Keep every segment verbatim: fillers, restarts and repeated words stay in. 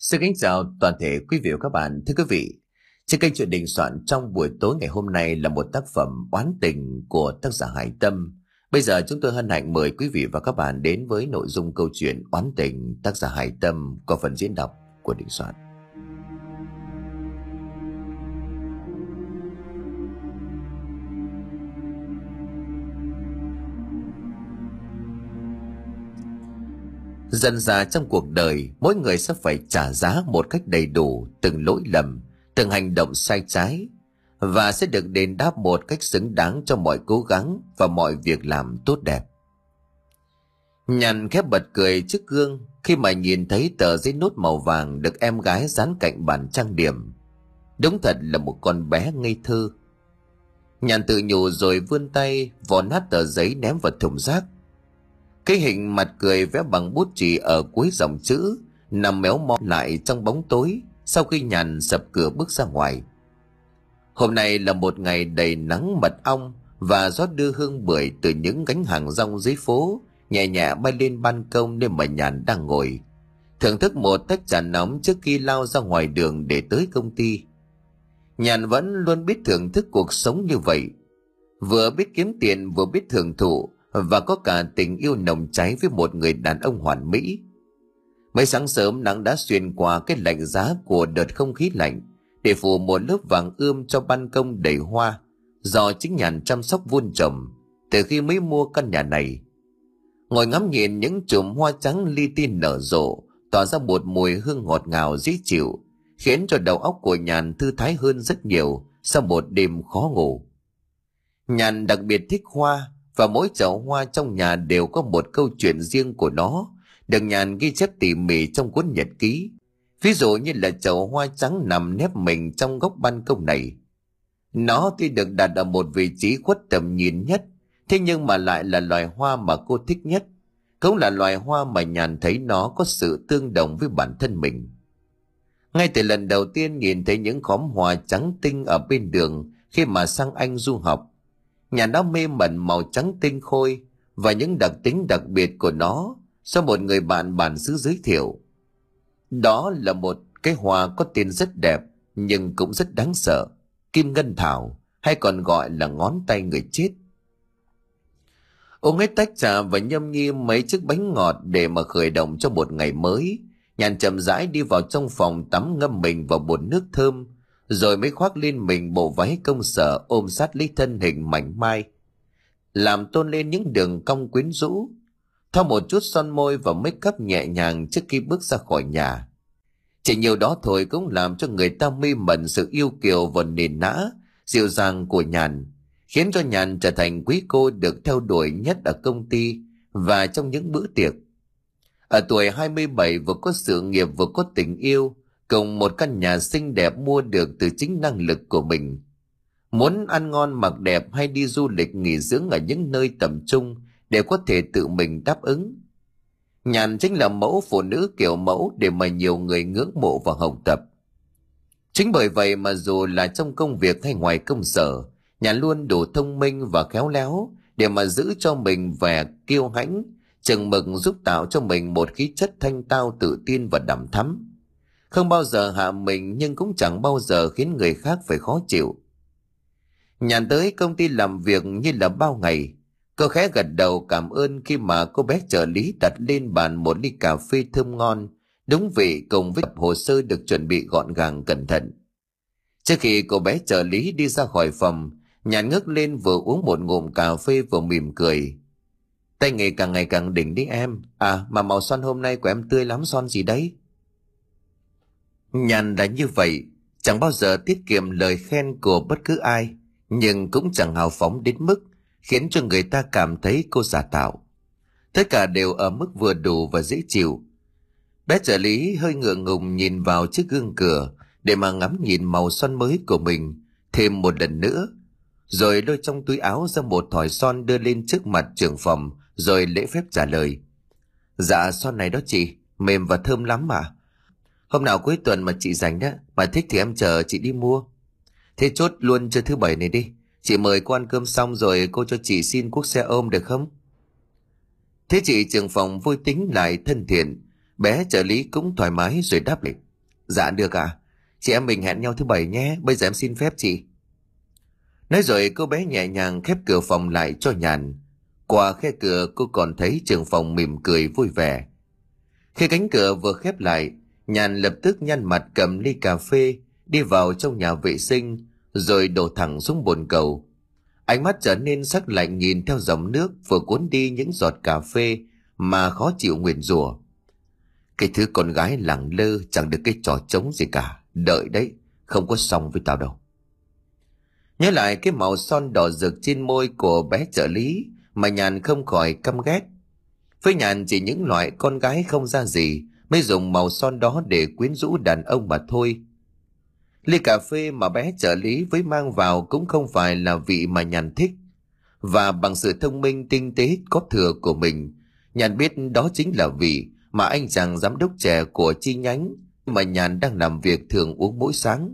Xin kính chào toàn thể quý vị và các bạn. Thưa quý vị, trên kênh Chuyện Đình Soạn trong buổi tối ngày hôm nay là một tác phẩm oán tình của tác giả Hải Tâm. Bây giờ chúng tôi hân hạnh mời quý vị và các bạn đến với nội dung câu chuyện oán tình tác giả Hải Tâm qua phần diễn đọc của Đình Soạn. Dần dà trong cuộc đời, mỗi người sẽ phải trả giá một cách đầy đủ từng lỗi lầm, từng hành động sai trái, và sẽ được đền đáp một cách xứng đáng cho mọi cố gắng và mọi việc làm tốt đẹp. Nhàn khép bật cười trước gương khi mà nhìn thấy tờ giấy nốt màu vàng được em gái dán cạnh bàn trang điểm. Đúng thật là một con bé ngây thơ. Nhàn tự nhủ rồi vươn tay vò nát tờ giấy ném vào thùng rác. Cái hình mặt cười vẽ bằng bút chì ở cuối dòng chữ nằm méo mó lại trong bóng tối sau khi Nhàn sập cửa bước ra ngoài. Hôm nay là một ngày đầy nắng mật ong và gió đưa hương bưởi từ những gánh hàng rong dưới phố nhẹ nhẹ bay lên ban công nơi mà Nhàn đang ngồi, thưởng thức một tách trà nóng trước khi lao ra ngoài đường để tới công ty. Nhàn vẫn luôn biết thưởng thức cuộc sống như vậy, vừa biết kiếm tiền vừa biết hưởng thụ, và có cả tình yêu nồng cháy với một người đàn ông hoàn mỹ. Mấy sáng sớm nắng đã xuyên qua cái lạnh giá của đợt không khí lạnh để phủ một lớp vàng ươm cho ban công đầy hoa do chính Nhàn chăm sóc vun trồng từ khi mới mua căn nhà này. Ngồi ngắm nhìn những chùm hoa trắng li ti nở rộ tỏa ra một mùi hương ngọt ngào dễ chịu, khiến cho đầu óc của Nhàn thư thái hơn rất nhiều sau một đêm khó ngủ. Nhàn đặc biệt thích hoa, và mỗi chậu hoa trong nhà đều có một câu chuyện riêng của nó, được Nhàn ghi chép tỉ mỉ trong cuốn nhật ký. Ví dụ như là chậu hoa trắng nằm nép mình trong góc ban công này. Nó tuy được đặt ở một vị trí khuất tầm nhìn nhất, thế nhưng mà lại là loài hoa mà cô thích nhất. Cũng là loài hoa mà Nhàn thấy nó có sự tương đồng với bản thân mình. Ngay từ lần đầu tiên nhìn thấy những khóm hoa trắng tinh ở bên đường khi mà sang Anh du học, Nhàn đã mê mẩn màu trắng tinh khôi và những đặc tính đặc biệt của nó do một người bạn bản xứ giới thiệu. Đó là một cái hoa có tên rất đẹp nhưng cũng rất đáng sợ, kim ngân thảo, hay còn gọi là ngón tay người chết. Uống hết tách trà và nhâm nhi mấy chiếc bánh ngọt để mà khởi động cho một ngày mới, Nhàn chậm rãi đi vào trong phòng tắm ngâm mình vào bồn nước thơm, rồi mới khoác lên mình bộ váy công sở ôm sát lấy thân hình mảnh mai, làm tôn lên những đường cong quyến rũ, thoa một chút son môi và make up nhẹ nhàng trước khi bước ra khỏi nhà. Chỉ nhiều đó thôi cũng làm cho người ta mê mẩn sự yêu kiều và nền nã, dịu dàng của Nhàn, khiến cho Nhàn trở thành quý cô được theo đuổi nhất ở công ty và trong những bữa tiệc. Ở tuổi hai mươi bảy, vừa có sự nghiệp vừa có tình yêu, cùng một căn nhà xinh đẹp mua được từ chính năng lực của mình. Muốn ăn ngon mặc đẹp hay đi du lịch nghỉ dưỡng ở những nơi tầm trung đều có thể tự mình đáp ứng. Nhàn chính là mẫu phụ nữ kiểu mẫu để mà nhiều người ngưỡng mộ và học tập. Chính bởi vậy mà dù là trong công việc hay ngoài công sở, Nhàn luôn đủ thông minh và khéo léo để mà giữ cho mình vẻ kiêu hãnh, chừng mực, giúp tạo cho mình một khí chất thanh tao, tự tin và đằm thắm. Không bao giờ hạ mình nhưng cũng chẳng bao giờ khiến người khác phải khó chịu. Nhàn tới công ty làm việc như là bao ngày. Cô khẽ gật đầu cảm ơn khi mà cô bé trợ lý đặt lên bàn một ly cà phê thơm ngon, đúng vị cùng với tập hồ sơ được chuẩn bị gọn gàng cẩn thận. Trước khi cô bé trợ lý đi ra khỏi phòng, Nhàn ngước lên vừa uống một ngụm cà phê vừa mỉm cười. Tay nghề càng ngày càng đỉnh đấy em. À mà màu son hôm nay của em tươi lắm, son gì đấy? Nhàn là như vậy, chẳng bao giờ tiết kiệm lời khen của bất cứ ai, nhưng cũng chẳng hào phóng đến mức khiến cho người ta cảm thấy cô giả tạo. Tất cả đều ở mức vừa đủ và dễ chịu. Bé trợ lý hơi ngượng ngùng nhìn vào chiếc gương cửa để mà ngắm nhìn màu son mới của mình thêm một lần nữa, rồi lôi trong túi áo ra một thỏi son đưa lên trước mặt trưởng phòng, rồi lễ phép trả lời. Dạ son này đó chị, mềm và thơm lắm mà. Hôm nào cuối tuần mà chị rảnh đó, mà thích thì em chờ chị đi mua. Thế chốt luôn cho thứ bảy này đi. Chị mời cô ăn cơm xong rồi cô cho chị xin cuốc xe ôm được không? Thế chị trưởng phòng vui tính lại thân thiện, bé trợ lý cũng thoải mái rồi đáp lại. Dạ được ạ. Chị em mình hẹn nhau thứ bảy nhé. Bây giờ em xin phép chị. Nói rồi cô bé nhẹ nhàng khép cửa phòng lại cho Nhàn. Qua khe cửa cô còn thấy trưởng phòng mỉm cười vui vẻ. Khi cánh cửa vừa khép lại, Nhàn lập tức nhăn mặt cầm ly cà phê, đi vào trong nhà vệ sinh, rồi đổ thẳng xuống bồn cầu. Ánh mắt trở nên sắc lạnh nhìn theo dòng nước vừa cuốn đi những giọt cà phê mà khó chịu nguyền rủa. Cái thứ con gái lẳng lơ chẳng được cái trò trống gì cả. Đợi đấy, không có xong với tao đâu. Nhớ lại cái màu son đỏ rực trên môi của bé trợ lý mà Nhàn không khỏi căm ghét. Với Nhàn chỉ những loại con gái không ra gì mới dùng màu son đó để quyến rũ đàn ông mà thôi. Ly cà phê mà bé trợ lý với mang vào cũng không phải là vị mà Nhàn thích. Và bằng sự thông minh tinh tế có thừa của mình, Nhàn biết đó chính là vị mà anh chàng giám đốc trẻ của chi nhánh mà Nhàn đang làm việc thường uống mỗi sáng.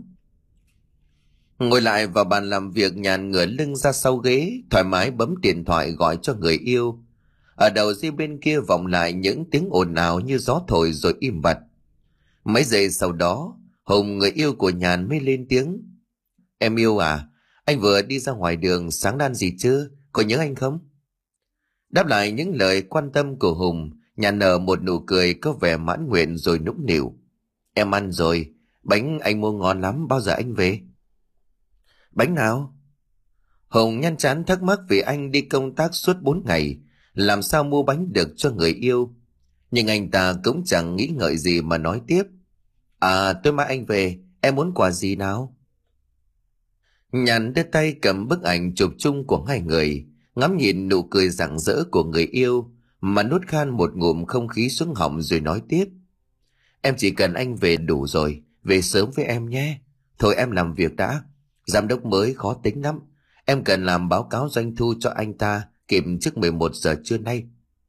Ngồi lại vào bàn làm việc, Nhàn ngửa lưng ra sau ghế, thoải mái bấm điện thoại gọi cho người yêu. Ở đầu dây bên kia vọng lại những tiếng ồn ào như gió thổi rồi im bặt. Mấy giây sau đó, Hùng, người yêu của Nhàn mới lên tiếng. Em yêu à, anh vừa đi ra ngoài đường, sáng ăn gì chưa? Có nhớ anh không? Đáp lại những lời quan tâm của Hùng, Nhàn nở một nụ cười có vẻ mãn nguyện rồi nũng nịu. Em ăn rồi, bánh anh mua ngon lắm, bao giờ anh về? Bánh nào? Hùng nhăn trán thắc mắc vì anh đi công tác suốt bốn ngày, làm sao mua bánh được cho người yêu. Nhưng anh ta cũng chẳng nghĩ ngợi gì mà nói tiếp. À, tối mai anh về, em muốn quà gì nào? Nhàn đưa tay cầm bức ảnh chụp chung của hai người, ngắm nhìn nụ cười rạng rỡ của người yêu mà nuốt khan một ngụm không khí xuống họng rồi nói tiếp. Em chỉ cần anh về đủ rồi, về sớm với em nhé. Thôi em làm việc đã, giám đốc mới khó tính lắm. Em cần làm báo cáo doanh thu cho anh ta kịp trước mười một giờ trưa nay.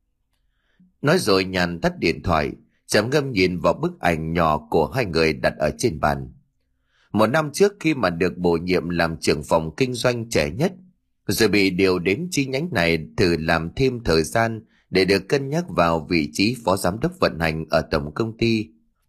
Nói rồi Nhàn tắt điện thoại, trầm ngâm nhìn vào bức ảnh nhỏ của hai người đặt ở trên bàn. Một năm trước khi mà được bổ nhiệm làm trưởng phòng kinh doanh trẻ nhất, rồi bị điều đến chi nhánh này thử làm thêm thời gian để được cân nhắc vào vị trí phó giám đốc vận hành ở tổng công ty.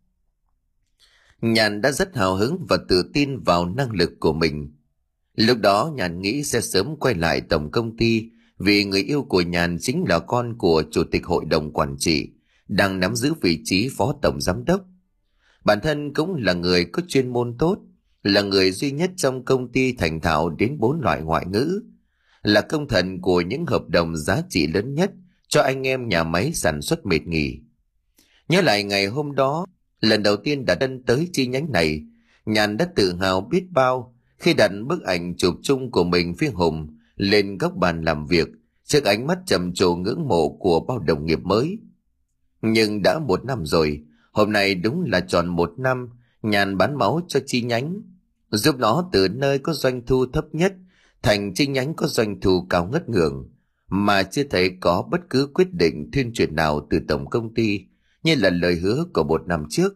Nhàn đã rất hào hứng và tự tin vào năng lực của mình. Lúc đó Nhàn nghĩ sẽ sớm quay lại tổng công ty vì người yêu của Nhàn chính là con của chủ tịch hội đồng quản trị, đang nắm giữ vị trí phó tổng giám đốc. Bản thân cũng là người có chuyên môn tốt, là người duy nhất trong công ty thành thạo đến bốn loại ngoại ngữ, là công thần của những hợp đồng giá trị lớn nhất cho anh em nhà máy sản xuất mệt nghỉ. Nhớ lại ngày hôm đó, lần đầu tiên đặt chân tới chi nhánh này, Nhàn đã tự hào biết bao khi đặt bức ảnh chụp chung của mình với Hùng lên góc bàn làm việc trước ánh mắt trầm trồ ngưỡng mộ của bao đồng nghiệp mới. Nhưng đã một năm rồi, hôm nay đúng là tròn một năm Nhàn bán máu cho chi nhánh, giúp nó từ nơi có doanh thu thấp nhất thành chi nhánh có doanh thu cao ngất ngưỡng, mà chưa thấy có bất cứ quyết định thuyên chuyển nào từ tổng công ty như là lời hứa của một năm trước.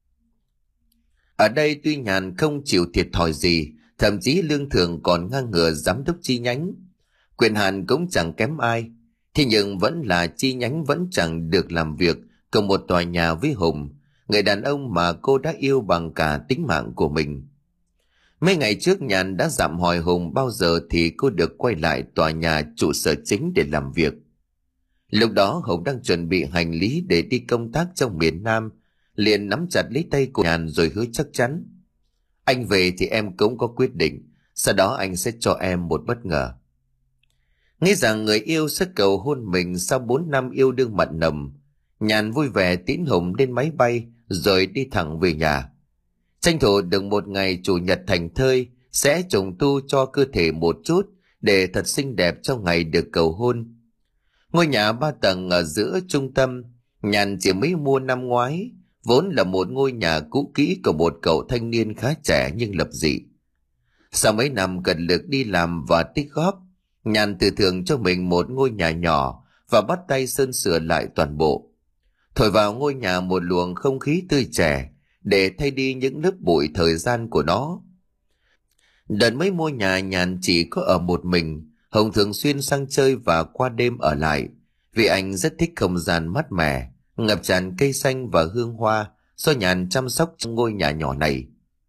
Ở đây tuy Nhàn không chịu thiệt thòi gì, thậm chí lương thưởng còn ngang ngửa giám đốc chi nhánh, quyền hạn cũng chẳng kém ai, thế nhưng vẫn là chi nhánh vẫn chẳng được làm việc cùng một tòa nhà với Hùng, người đàn ông mà cô đã yêu bằng cả tính mạng của mình. Mấy ngày trước Nhàn đã dặm hỏi Hùng bao giờ thì cô được quay lại tòa nhà trụ sở chính để làm việc. Lúc đó Hùng đang chuẩn bị hành lý để đi công tác trong miền Nam, liền nắm chặt lấy tay của Nhàn rồi hứa chắc chắn. Anh về thì em cũng có quyết định, sau đó anh sẽ cho em một bất ngờ. Nghĩ rằng người yêu sẽ cầu hôn mình sau bốn năm yêu đương mặn nồng, Nhàn vui vẻ tiễn Hùng lên máy bay rồi đi thẳng về nhà. Tranh thủ được một ngày chủ nhật thành thơi, sẽ trùng tu cho cơ thể một chút để thật xinh đẹp trong ngày được cầu hôn. Ngôi nhà ba tầng ở giữa trung tâm, Nhàn chỉ mới mua năm ngoái, vốn là một ngôi nhà cũ kỹ của một cậu thanh niên khá trẻ nhưng lập dị. Sau mấy năm cật lực đi làm và tích góp, Nhàn tự thưởng cho mình một ngôi nhà nhỏ và bắt tay sơn sửa lại toàn bộ. Thổi vào ngôi nhà một luồng không khí tươi trẻ để thay đi những lớp bụi thời gian của nó. Đợt mới mua nhà, Nhàn chỉ có ở một mình. Hồng thường xuyên sang chơi và qua đêm ở lại vì anh rất thích không gian mát mẻ, ngập tràn cây xanh và hương hoa do Nhàn chăm sóc trong ngôi nhà nhỏ này.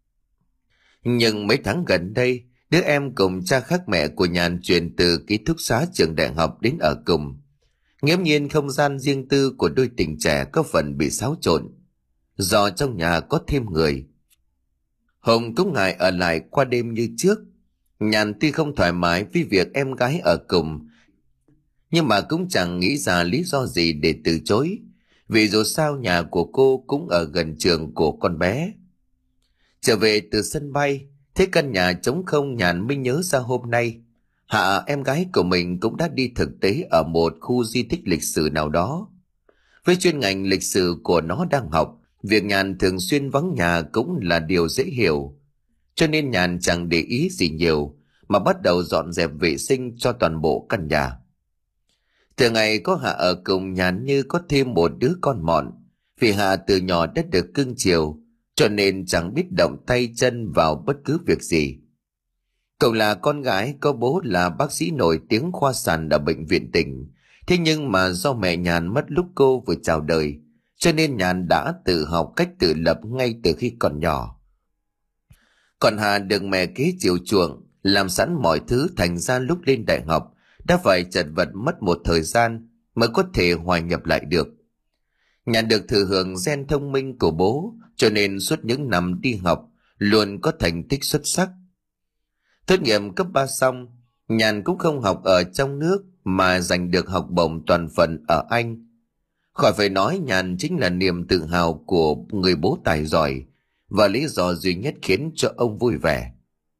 Nhưng mấy tháng gần đây, đứa em cùng cha khác mẹ của Nhàn chuyển từ ký túc xá trường đại học đến ở cùng. Nghiễm nhiên không gian riêng tư của đôi tình trẻ có phần bị xáo trộn, do trong nhà có thêm người. Hùng cũng ngại ở lại qua đêm như trước. Nhàn tuy không thoải mái với việc em gái ở cùng, nhưng mà cũng chẳng nghĩ ra lý do gì để từ chối, vì dù sao nhà của cô cũng ở gần trường của con bé. Trở về từ sân bay, thấy căn nhà trống không, Nhàn mới nhớ ra hôm nay Hạ, em gái của mình, cũng đã đi thực tế ở một khu di tích lịch sử nào đó. Với chuyên ngành lịch sử của nó đang học, việc Nhàn thường xuyên vắng nhà cũng là điều dễ hiểu. Cho nên Nhàn chẳng để ý gì nhiều, mà bắt đầu dọn dẹp vệ sinh cho toàn bộ căn nhà. Từ ngày có Hạ ở cùng, Nhàn như có thêm một đứa con mọn. Vì Hạ từ nhỏ đã được cưng chiều, cho nên chẳng biết động tay chân vào bất cứ việc gì. Cậu là con gái có bố là bác sĩ nổi tiếng khoa sản ở bệnh viện tỉnh. Thế nhưng mà do mẹ Nhàn mất lúc cô vừa chào đời, cho nên Nhàn đã tự học cách tự lập ngay từ khi còn nhỏ. Còn Hà được mẹ kế chiều chuộng, làm sẵn mọi thứ, thành ra lúc lên đại học đã phải chật vật mất một thời gian mới có thể hòa nhập lại được. Nhàn được thừa hưởng gen thông minh của bố, cho nên suốt những năm đi học luôn có thành tích xuất sắc. Tốt nghiệp cấp ba xong, Nhàn cũng không học ở trong nước mà giành được học bổng toàn phần ở Anh. Khỏi phải nói, Nhàn chính là niềm tự hào của người bố tài giỏi và lý do duy nhất khiến cho ông vui vẻ.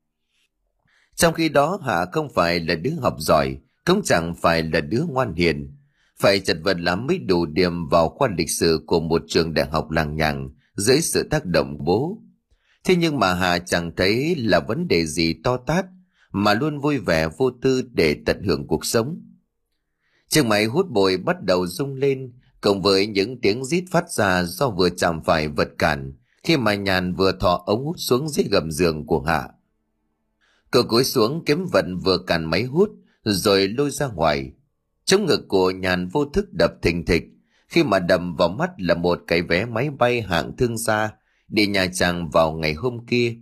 Trong khi đó, Hạ không phải là đứa học giỏi, cũng chẳng phải là đứa ngoan hiền, phải chật vật lắm mới đủ điểm vào khoa lịch sử của một trường đại học làng nhằng dưới sự tác động của bố. Thế nhưng mà Hà chẳng thấy là vấn đề gì to tát, mà luôn vui vẻ vô tư để tận hưởng cuộc sống. Chiếc máy hút bụi bắt đầu rung lên, cộng với những tiếng rít phát ra do vừa chạm phải vật cản khi mà Nhàn vừa thò ống hút xuống dưới gầm giường của Hạ. Cậu cúi xuống kiếm vật vừa cản máy hút rồi lôi ra ngoài. Chống ngực của Nhàn vô thức đập thình thịch, khi mà đầm vào mắt là một cái vé máy bay hạng thương gia đi Nha Trang vào ngày hôm kia.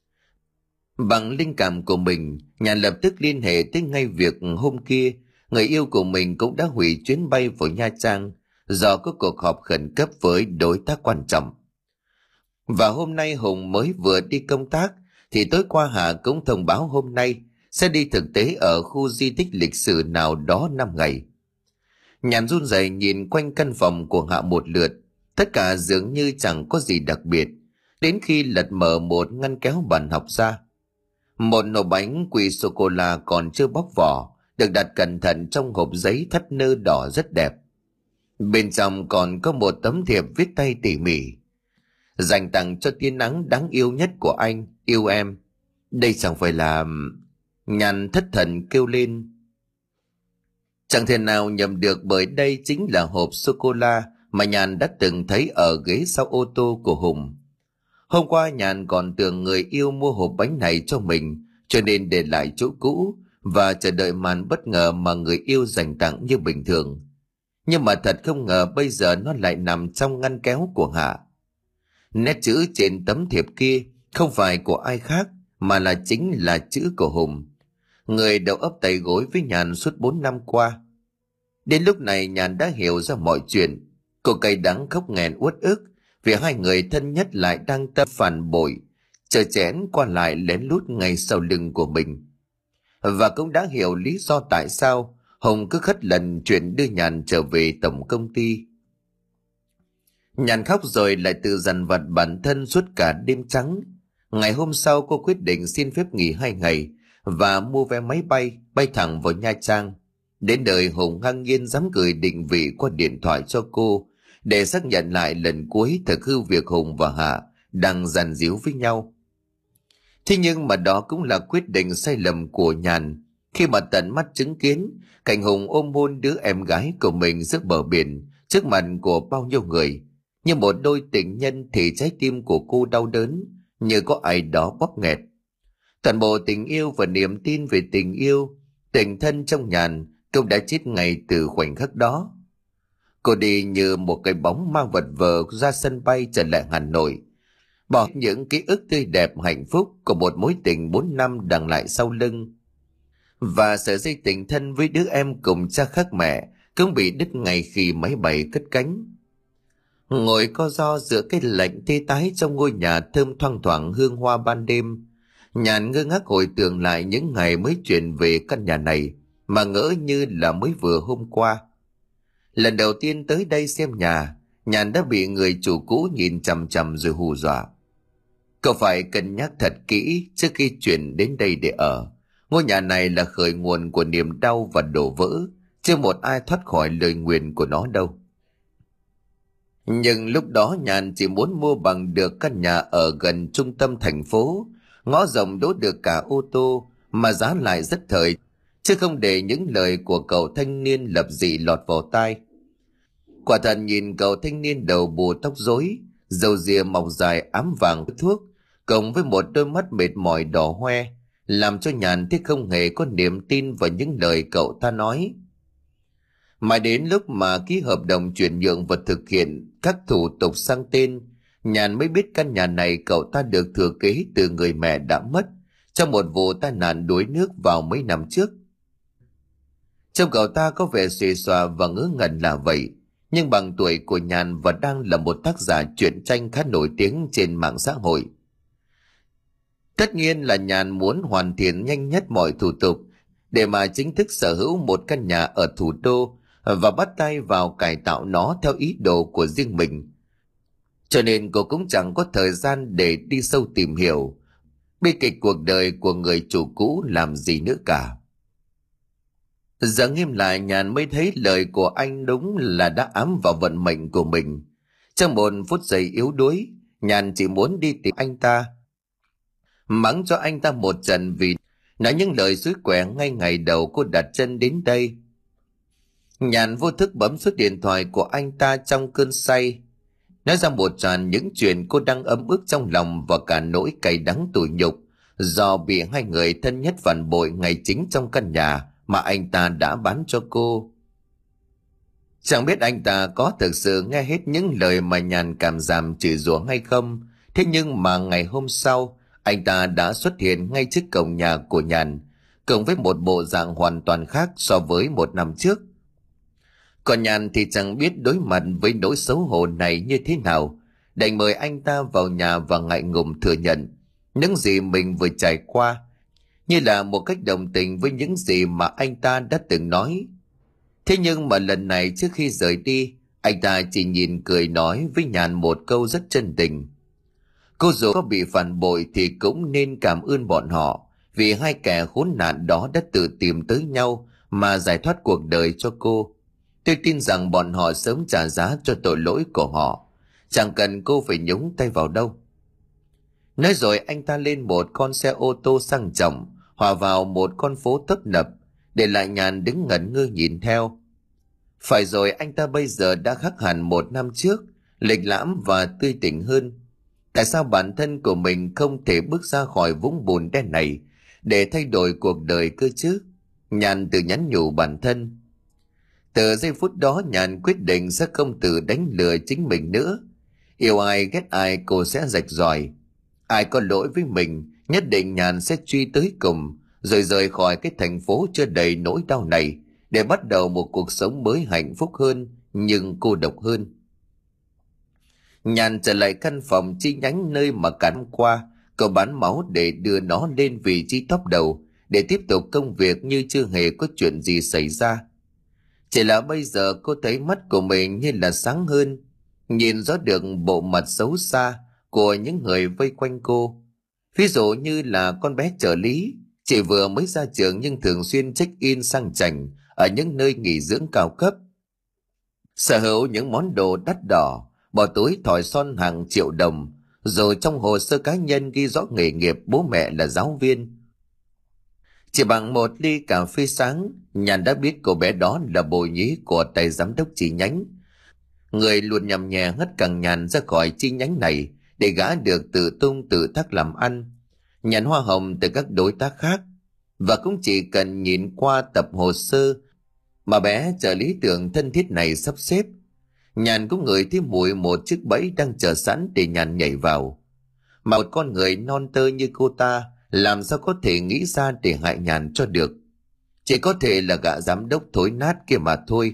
Bằng linh cảm của mình, Nhàn lập tức liên hệ tới ngay việc hôm kia người yêu của mình cũng đã hủy chuyến bay vào Nha Trang do có cuộc họp khẩn cấp với đối tác quan trọng. Và hôm nay Hùng mới vừa đi công tác, thì tối qua Hà cũng thông báo hôm nay sẽ đi thực tế ở khu di tích lịch sử nào đó năm ngày. Nhàn run rẩy nhìn quanh căn phòng của Hạ một lượt, tất cả dường như chẳng có gì đặc biệt, đến khi lật mở một ngăn kéo bàn học ra. Một hộp bánh quy sô-cô-la còn chưa bóc vỏ được đặt cẩn thận trong hộp giấy thắt nơ đỏ rất đẹp. Bên trong còn có một tấm thiệp viết tay tỉ mỉ: dành tặng cho tia nắng đáng yêu nhất của anh, yêu em. Đây chẳng phải là... Nhàn thất thần kêu lên. Chẳng thể nào nhầm được, bởi đây chính là hộp sô-cô-la mà Nhàn đã từng thấy ở ghế sau ô tô của Hùng. Hôm qua Nhàn còn tưởng người yêu mua hộp bánh này cho mình, cho nên để lại chỗ cũ và chờ đợi màn bất ngờ mà người yêu dành tặng như bình thường. Nhưng mà thật không ngờ bây giờ nó lại nằm trong ngăn kéo của Hạ. Nét chữ trên tấm thiệp kia không phải của ai khác, mà là chính là chữ của Hùng, người đầu ấp tay gối với Nhàn suốt bốn năm qua. Đến lúc này Nhàn đã hiểu ra mọi chuyện. Cô cay đắng khóc nghẹn uất ức vì hai người thân nhất lại đang tâm phản bội, chờ chén qua lại lén lút ngay sau lưng của mình. Và cũng đã hiểu lý do tại sao Hùng cứ khất lần chuyện đưa Nhàn trở về tổng công ty. Nhàn khóc rồi lại tự dằn vặt bản thân suốt cả đêm trắng. Ngày hôm sau cô quyết định xin phép nghỉ hai ngày và mua vé máy bay bay thẳng vào Nha Trang. Đến đời Hùng ngang nhiên dám gửi định vị qua điện thoại cho cô để xác nhận lại lần cuối thực hư việc Hùng và Hạ đang dàn díu với nhau. Thế nhưng mà đó cũng là quyết định sai lầm của Nhàn, khi mà tận mắt chứng kiến cảnh Hùng ôm hôn đứa em gái của mình giữa bờ biển trước mặt của bao nhiêu người. Như một đôi tình nhân thì trái tim của cô đau đớn như có ai đó bóp nghẹt. Toàn bộ tình yêu và niềm tin về tình yêu, tình thân trong Nhàn cũng đã chết ngay từ khoảnh khắc đó. Cô đi như một cái bóng mang vật vờ ra sân bay trở lại Hà Nội, bỏ những ký ức tươi đẹp hạnh phúc của một mối tình bốn năm đằng lại sau lưng. Và sợi dây tình thân với đứa em cùng cha khác mẹ cũng bị đứt ngay khi máy bay cất cánh. Ngồi co ro giữa cái lạnh tê tái trong ngôi nhà thơm thoang thoảng hương hoa ban đêm, Nhàn ngơ ngác hồi tưởng lại những ngày mới chuyển về căn nhà này mà ngỡ như là mới vừa hôm qua. Lần đầu tiên tới đây xem nhà, Nhàn đã bị người chủ cũ nhìn chằm chằm rồi hù dọa. Cậu phải cân nhắc thật kỹ trước khi chuyển đến đây để ở. Ngôi nhà này là khởi nguồn của niềm đau và đổ vỡ, chưa một ai thoát khỏi lời nguyền của nó đâu. Nhưng lúc đó Nhàn chỉ muốn mua bằng được căn nhà ở gần trung tâm thành phố, ngõ rộng đỗ được cả ô tô, mà giá lại rất thời, chứ không để những lời của cậu thanh niên lập dị lọt vào tai. Quả thật nhìn cậu thanh niên đầu bù tóc rối, râu ria mọc dài ám vàng thuốc, cộng với một đôi mắt mệt mỏi đỏ hoe, làm cho Nhàn thấy không hề có niềm tin vào những lời cậu ta nói. Mãi đến lúc mà ký hợp đồng chuyển nhượng và thực hiện các thủ tục sang tên, Nhàn mới biết căn nhà này cậu ta được thừa kế từ người mẹ đã mất trong một vụ tai nạn đuối nước vào mấy năm trước. Trông cậu ta có vẻ xuề xòa và ngớ ngẩn là vậy, nhưng bằng tuổi của Nhàn và đang là một tác giả truyện tranh khá nổi tiếng trên mạng xã hội. Tất nhiên là Nhàn muốn hoàn thiện nhanh nhất mọi thủ tục để mà chính thức sở hữu một căn nhà ở thủ đô và bắt tay vào cải tạo nó theo ý đồ của riêng mình. Cho nên cô cũng chẳng có thời gian để đi sâu tìm hiểu bi kịch cuộc đời của người chủ cũ làm gì nữa cả. Giờ nghiêm lại, Nhàn mới thấy lời của anh đúng là đã ám vào vận mệnh của mình. Trong một phút giây yếu đuối, Nhàn chỉ muốn đi tìm anh ta, mắng cho anh ta một trận vì nói những lời dối quẻ ngay ngày đầu cô đặt chân đến đây. Nhàn vô thức bấm số điện thoại của anh ta trong cơn say, nói ra một tràn những chuyện cô đang ấm ức trong lòng và cả nỗi cay đắng tủi nhục do bị hai người thân nhất phản bội ngày chính trong căn nhà mà anh ta đã bán cho cô. Chẳng biết anh ta có thực sự nghe hết những lời mà Nhàn cảm giảm chửi rủa hay không, thế nhưng mà ngày hôm sau anh ta đã xuất hiện ngay trước cổng nhà của Nhàn, cộng với một bộ dạng hoàn toàn khác so với một năm trước. Còn Nhàn thì chẳng biết đối mặt với nỗi xấu hổ này như thế nào, đành mời anh ta vào nhà và ngại ngùng thừa nhận những gì mình vừa trải qua, như là một cách đồng tình với những gì mà anh ta đã từng nói. Thế nhưng mà lần này trước khi rời đi, anh ta chỉ nhìn cười nói với Nhàn một câu rất chân tình. Cô dù có bị phản bội thì cũng nên cảm ơn bọn họ, vì hai kẻ khốn nạn đó đã tự tìm tới nhau mà giải thoát cuộc đời cho cô. Tôi tin rằng bọn họ sớm trả giá cho tội lỗi của họ, chẳng cần cô phải nhúng tay vào đâu. Nói rồi anh ta lên một con xe ô tô sang trọng, hòa vào một con phố tấp nập, để lại Nhàn đứng ngẩn ngơ nhìn theo. Phải rồi, anh ta bây giờ đã khác hẳn một năm trước, lịch lãm và tươi tỉnh hơn. Tại sao bản thân của mình không thể bước ra khỏi vũng bùn đen này để thay đổi cuộc đời cơ chứ? Nhàn tự nhắn nhủ bản thân. Từ giây phút đó, Nhàn quyết định sẽ không tự đánh lừa chính mình nữa. Yêu ai ghét ai cô sẽ rạch ròi. Ai có lỗi với mình, nhất định Nhàn sẽ truy tới cùng, rồi rời khỏi cái thành phố chưa đầy nỗi đau này để bắt đầu một cuộc sống mới hạnh phúc hơn, nhưng cô độc hơn. Nhàn trở lại căn phòng chi nhánh nơi mà cả năm qua cậu bán máu để đưa nó lên vị trí top đầu, để tiếp tục công việc như chưa hề có chuyện gì xảy ra. Chỉ là bây giờ cô thấy mắt của mình như là sáng hơn, nhìn rõ được bộ mặt xấu xa của những người vây quanh cô. Ví dụ như là con bé trợ lý, chị vừa mới ra trường nhưng thường xuyên check-in sang chảnh ở những nơi nghỉ dưỡng cao cấp, sở hữu những món đồ đắt đỏ, bỏ túi thỏi son hàng triệu đồng, rồi trong hồ sơ cá nhân ghi rõ nghề nghiệp bố mẹ là giáo viên. Chỉ bằng một ly cà phê sáng, Nhàn đã biết cô bé đó là bồ nhí của tay giám đốc chi nhánh, người luôn nhằm nhẹ hất cẳng Nhàn ra khỏi chi nhánh này để gã được tự tung tự thác làm ăn, nhận hoa hồng từ các đối tác khác. Và cũng chỉ cần nhìn qua tập hồ sơ mà bé trợ lý tưởng thân thiết này sắp xếp, Nhàn cũng ngửi thấy mùi một chiếc bẫy đang chờ sẵn để Nhàn nhảy vào. Mà một con người non tơ như cô ta làm sao có thể nghĩ ra để hại Nhàn cho được. Chỉ có thể là gã giám đốc thối nát kia mà thôi.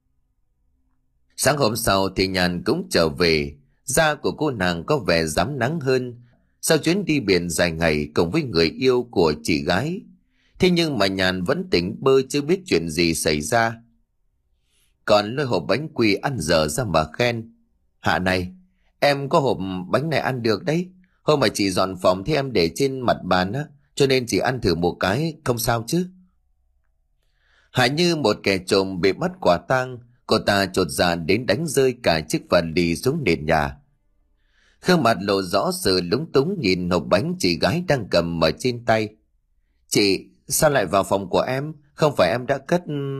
Sáng hôm sau thì Nhàn cũng trở về. Da của cô nàng có vẻ rám nắng hơn sau chuyến đi biển dài ngày cùng với người yêu của chị gái. Thế nhưng mà Nhàn vẫn tỉnh bơ, chưa biết chuyện gì xảy ra. Còn lôi hộp bánh quy ăn dở ra mà khen: Hạ này, em có hộp bánh này ăn được đấy. Hôm mà chị dọn phòng thì em để trên mặt bàn á, cho nên chị ăn thử một cái, không sao chứ. Hạ như một kẻ trộm bị bắt quả tang, cô ta chột dạ đến đánh rơi cả chiếc vali xuống nền nhà. Gương mặt lộ rõ sự lúng túng nhìn hộp bánh chị gái đang cầm ở trên tay. Chị, sao lại vào phòng của em? Không phải em đã cất...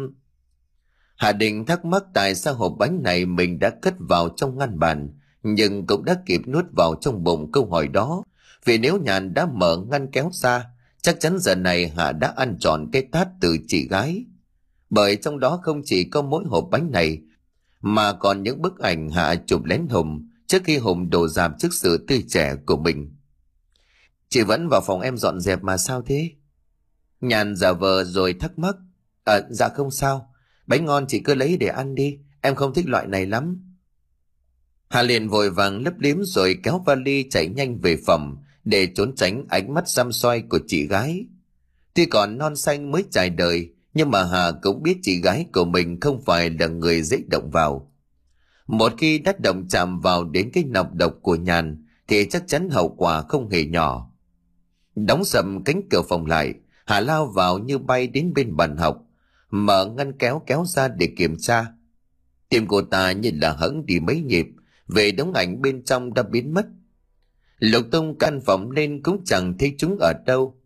Hạ định thắc mắc tại sao hộp bánh này mình đã cất vào trong ngăn bàn, nhưng cũng đã kịp nuốt vào trong bụng câu hỏi đó. Vì nếu Nhàn đã mở ngăn kéo ra, chắc chắn giờ này Hạ đã ăn trọn cái tát từ chị gái. Bởi trong đó không chỉ có mỗi hộp bánh này, mà còn những bức ảnh Hạ chụp lén Hùng trước khi Hùng đổ rạp trước sự tươi trẻ của mình. Chị vẫn vào phòng em dọn dẹp mà sao thế? Nhàn giả vờ rồi thắc mắc. À, dạ không sao. Bánh ngon chị cứ lấy để ăn đi, em không thích loại này lắm. Hà liền vội vàng lấp liếm rồi kéo vali chạy nhanh về phòng để trốn tránh ánh mắt săm soi của chị gái. Tuy còn non xanh mới trải đời, nhưng mà Hà cũng biết chị gái của mình không phải là người dễ động vào. Một khi đã động chạm vào đến cái nọc độc của Nhàn thì chắc chắn hậu quả không hề nhỏ. Đóng sầm cánh cửa phòng lại, Hà lao vào như bay đến bên bàn học, mở ngăn kéo kéo ra để kiểm tra. Tim cô ta như là hẫng đi mấy nhịp, về đống ảnh bên trong đã biến mất. Lục tung căn phòng lên cũng chẳng thấy chúng ở đâu.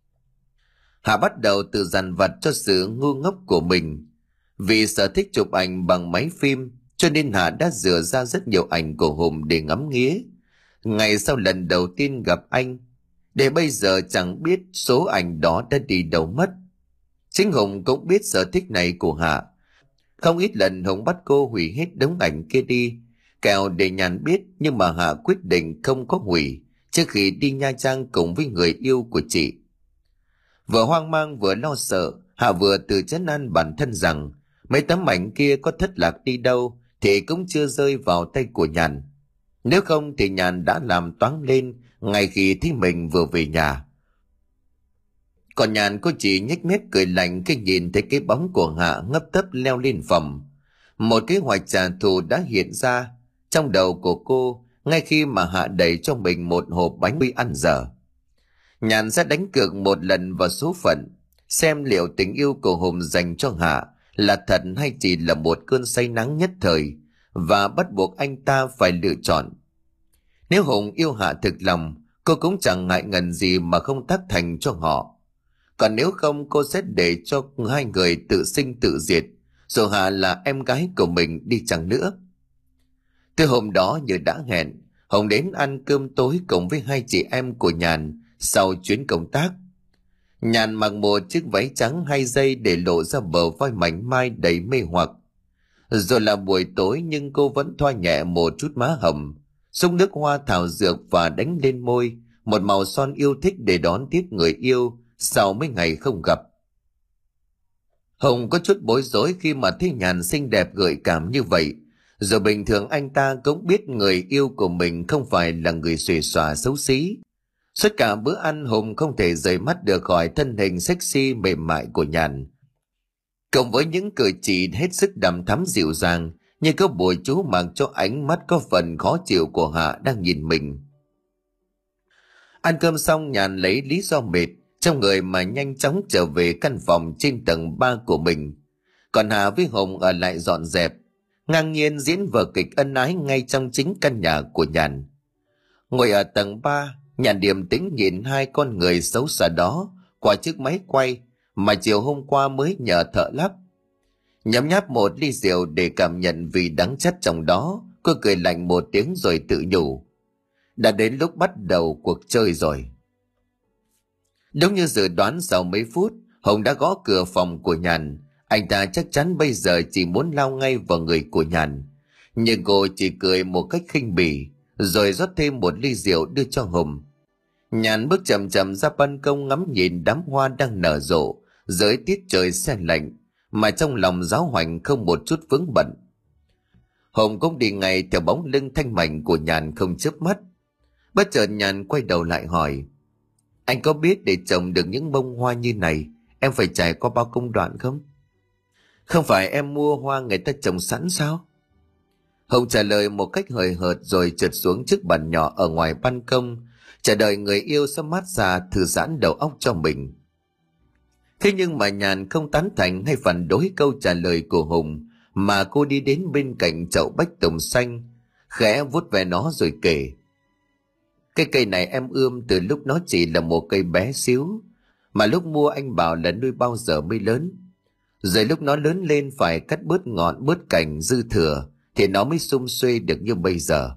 Hà bắt đầu tự dằn vặt cho sự ngu ngốc của mình. Vì sở thích chụp ảnh bằng máy phim, cho nên Hà đã rửa ra rất nhiều ảnh của Hùng để ngắm nghía. Ngày sau lần đầu tiên gặp anh, để bây giờ chẳng biết số ảnh đó đã đi đâu mất. Chính Hùng cũng biết sở thích này của Hà. Không ít lần Hùng bắt cô hủy hết đống ảnh kia đi, kẻo để Nhàn biết, nhưng mà Hà quyết định không có hủy trước khi đi Nha Trang cùng với người yêu của chị. Vừa hoang mang vừa lo sợ, Hà vừa tự trấn an bản thân rằng mấy tấm ảnh kia có thất lạc đi đâu thì cũng chưa rơi vào tay của Nhàn. Nếu không thì Nhàn đã làm toáng lên ngay khi thấy mình vừa về nhà. Còn Nhàn cô chỉ nhếch mép cười lạnh khi nhìn thấy cái bóng của Hạ ngấp tấp leo lên phòng. Một kế hoạch trả thù đã hiện ra trong đầu của cô ngay khi mà Hạ đẩy cho mình một hộp bánh quy ăn dở. Nhàn sẽ đánh cược một lần vào số phận, xem liệu tình yêu của Hùng dành cho Hạ là thật hay chỉ là một cơn say nắng nhất thời, và bắt buộc anh ta phải lựa chọn. Nếu Hùng yêu Hạ thực lòng, cô cũng chẳng ngại ngần gì mà không tác thành cho họ. Còn nếu không, cô sẽ để cho hai người tự sinh tự diệt, dù Hạ là em gái của mình đi chăng nữa. Từ hôm đó như đã hẹn, Hùng đến ăn cơm tối cùng với hai chị em của Nhàn sau chuyến công tác. Nhàn mặc một chiếc váy trắng hai dây để lộ ra bờ vai mảnh mai đầy mê hoặc. Rồi là buổi tối nhưng cô vẫn thoa nhẹ một chút má hồng, xúc nước hoa thảo dược và đánh lên môi một màu son yêu thích để đón tiếp người yêu sau mấy ngày không gặp. Hùng có chút bối rối khi mà thấy Nhàn xinh đẹp gợi cảm như vậy. Rồi bình thường anh ta cũng biết người yêu của mình không phải là người xuề xòa xấu xí. Suốt cả bữa ăn Hùng không thể rời mắt được khỏi thân hình sexy mềm mại của Nhàn, cộng với những cử chỉ hết sức đằm thắm dịu dàng như có bùi chú mặc cho ánh mắt có phần khó chịu của Hạ đang nhìn mình. Ăn cơm xong, Nhàn lấy lý do mệt trong người mà nhanh chóng trở về căn phòng trên tầng ba của mình. Còn Hạ với Hùng ở lại dọn dẹp, ngang nhiên diễn vở kịch ân ái ngay trong chính căn nhà của Nhàn. Ngồi ở tầng ba, Nhàn điềm tĩnh nhìn hai con người xấu xa đó qua chiếc máy quay mà chiều hôm qua mới nhờ thợ lắp. Nhấm nháp một ly rượu để cảm nhận vị đắng chát trong đó, cô cười lạnh một tiếng rồi tự nhủ: đã đến lúc bắt đầu cuộc chơi rồi. Đúng như dự đoán, sau mấy phút Hùng đã gõ cửa phòng của Nhàn. Anh ta chắc chắn bây giờ chỉ muốn lao ngay vào người của Nhàn. Nhưng cô chỉ cười một cách khinh bỉ, rồi rót thêm một ly rượu đưa cho Hùng. Nhàn bước chậm chậm ra ban công ngắm nhìn đám hoa đang nở rộ dưới tiết trời se lạnh, mà trong lòng giáo hoành không một chút vướng bận. Hùng cũng đi ngay theo bóng lưng thanh mảnh của Nhàn không chớp mắt. Bất chợt Nhàn quay đầu lại hỏi: anh có biết để trồng được những bông hoa như này em phải trải qua bao công đoạn không? Không phải em mua hoa người ta trồng sẵn sao? Hùng trả lời một cách hời hợt rồi trượt xuống chiếc bàn nhỏ ở ngoài ban công, chờ đợi người yêu sắp mát ra thư giãn đầu óc cho mình. Thế nhưng mà Nhàn không tán thành hay phản đối câu trả lời của Hùng, mà cô đi đến bên cạnh chậu bách tùng xanh, khẽ vuốt về nó rồi kể: cái cây này em ươm từ lúc nó chỉ là một cây bé xíu, mà lúc mua anh bảo là nuôi bao giờ mới lớn. Rồi lúc nó lớn lên phải cắt bớt ngọn bớt cành dư thừa thì nó mới sum xuê được như bây giờ.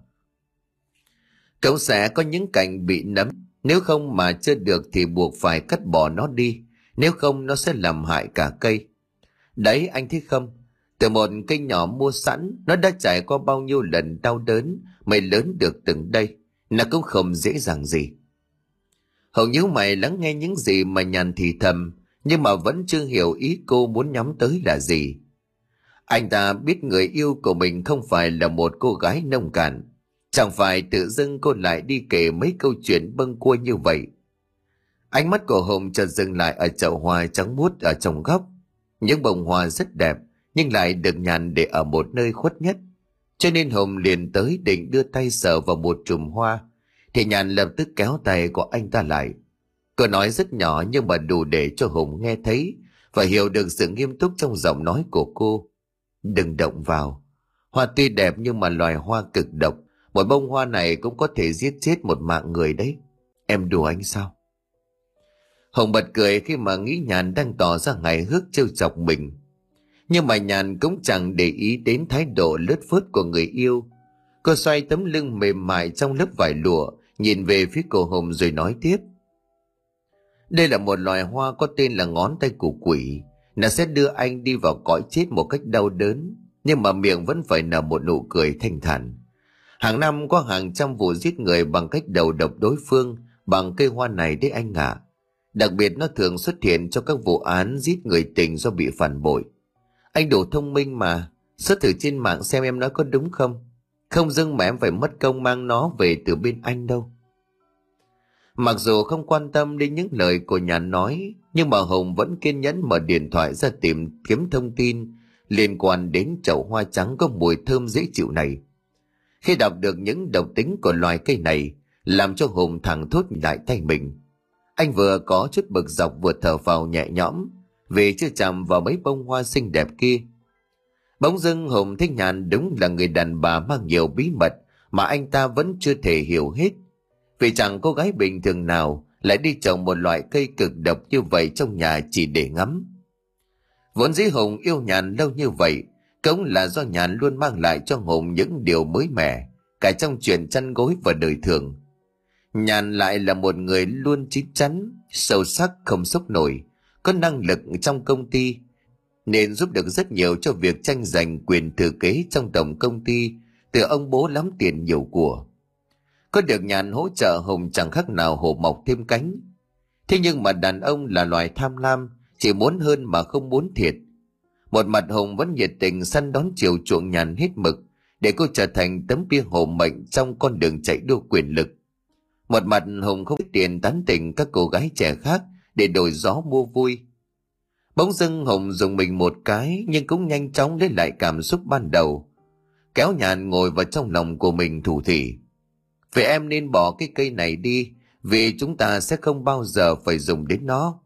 Cậu sẽ có những cành bị nấm, nếu không mà chưa được thì buộc phải cắt bỏ nó đi, nếu không nó sẽ làm hại cả cây. Đấy anh thấy không, từ một cây nhỏ mua sẵn, nó đã trải qua bao nhiêu lần đau đớn mới lớn được từng đây, nó cũng không dễ dàng gì. Hầu như mày lắng nghe những gì mà Nhàn thì thầm, nhưng mà vẫn chưa hiểu ý cô muốn nhắm tới là gì. Anh ta biết người yêu của mình không phải là một cô gái nông cạn, chẳng phải tự dưng cô lại đi kể mấy câu chuyện bâng cua như vậy. Ánh mắt của Hùng chợt dừng lại ở chậu hoa trắng muốt ở trong góc. Những bông hoa rất đẹp, nhưng lại được Nhàn để ở một nơi khuất nhất. Cho nên Hùng liền tới định đưa tay sờ vào một chùm hoa, thì Nhàn lập tức kéo tay của anh ta lại. Cô nói rất nhỏ nhưng mà đủ để cho Hùng nghe thấy và hiểu được sự nghiêm túc trong giọng nói của cô. Đừng động vào. Hoa tuy đẹp nhưng mà loài hoa cực độc. Một bông hoa này cũng có thể giết chết một mạng người đấy. Em đùa anh sao? Hùng bật cười khi mà nghĩ Nhàn đang tỏ ra hài hước trêu chọc mình. Nhưng mà Nhàn cũng chẳng để ý đến thái độ lướt phớt của người yêu. Cô xoay tấm lưng mềm mại trong lớp vải lụa, nhìn về phía cô Hùng rồi nói tiếp: đây là một loài hoa có tên là ngón tay của quỷ. Nó sẽ đưa anh đi vào cõi chết một cách đau đớn, nhưng mà miệng vẫn phải nở một nụ cười thanh thản. Hàng năm có hàng trăm vụ giết người bằng cách đầu độc đối phương bằng cây hoa này đấy anh ạ. À. Đặc biệt nó thường xuất hiện cho các vụ án giết người tình do bị phản bội. Anh đủ thông minh mà, search thử trên mạng xem em nói có đúng không. Không dưng mà em phải mất công mang nó về từ bên anh đâu. Mặc dù không quan tâm đến những lời của Nhàn nói, nhưng mà Hùng vẫn kiên nhẫn mở điện thoại ra tìm kiếm thông tin liên quan đến chậu hoa trắng có mùi thơm dễ chịu này. Khi đọc được những độc tính của loài cây này, làm cho Hùng thẳng thốt lại tay mình. Anh vừa có chút bực dọc vừa thở phào nhẹ nhõm vì chưa chạm vào mấy bông hoa xinh đẹp kia. Bỗng dưng Hùng thấy Nhàn đúng là người đàn bà mang nhiều bí mật mà anh ta vẫn chưa thể hiểu hết. Vì chẳng cô gái bình thường nào lại đi trồng một loại cây cực độc như vậy trong nhà chỉ để ngắm. Vốn dĩ Hùng yêu Nhàn lâu như vậy cũng là do Nhàn luôn mang lại cho Hùng những điều mới mẻ, cả trong chuyện chăn gối và đời thường. Nhàn lại là một người luôn chín chắn, sâu sắc không sốc nổi, có năng lực trong công ty, nên giúp được rất nhiều cho việc tranh giành quyền thừa kế trong tổng công ty từ ông bố lắm tiền nhiều của. Có được Nhàn hỗ trợ Hùng chẳng khác nào hổ mọc thêm cánh. Thế nhưng mà đàn ông là loài tham lam, chỉ muốn hơn mà không muốn thiệt. Một mặt Hùng vẫn nhiệt tình săn đón chiều chuộng Nhàn hết mực, để cô trở thành tấm bia hộ mệnh trong con đường chạy đua quyền lực. Một mặt Hùng không biết tiền tán tỉnh các cô gái trẻ khác để đổi gió mua vui. Bỗng dưng Hùng dùng mình một cái, nhưng cũng nhanh chóng lấy lại cảm xúc ban đầu. Kéo Nhàn ngồi vào trong lòng của mình thủ thỉ: vậy em nên bỏ cái cây này đi, vì chúng ta sẽ không bao giờ phải dùng đến nó.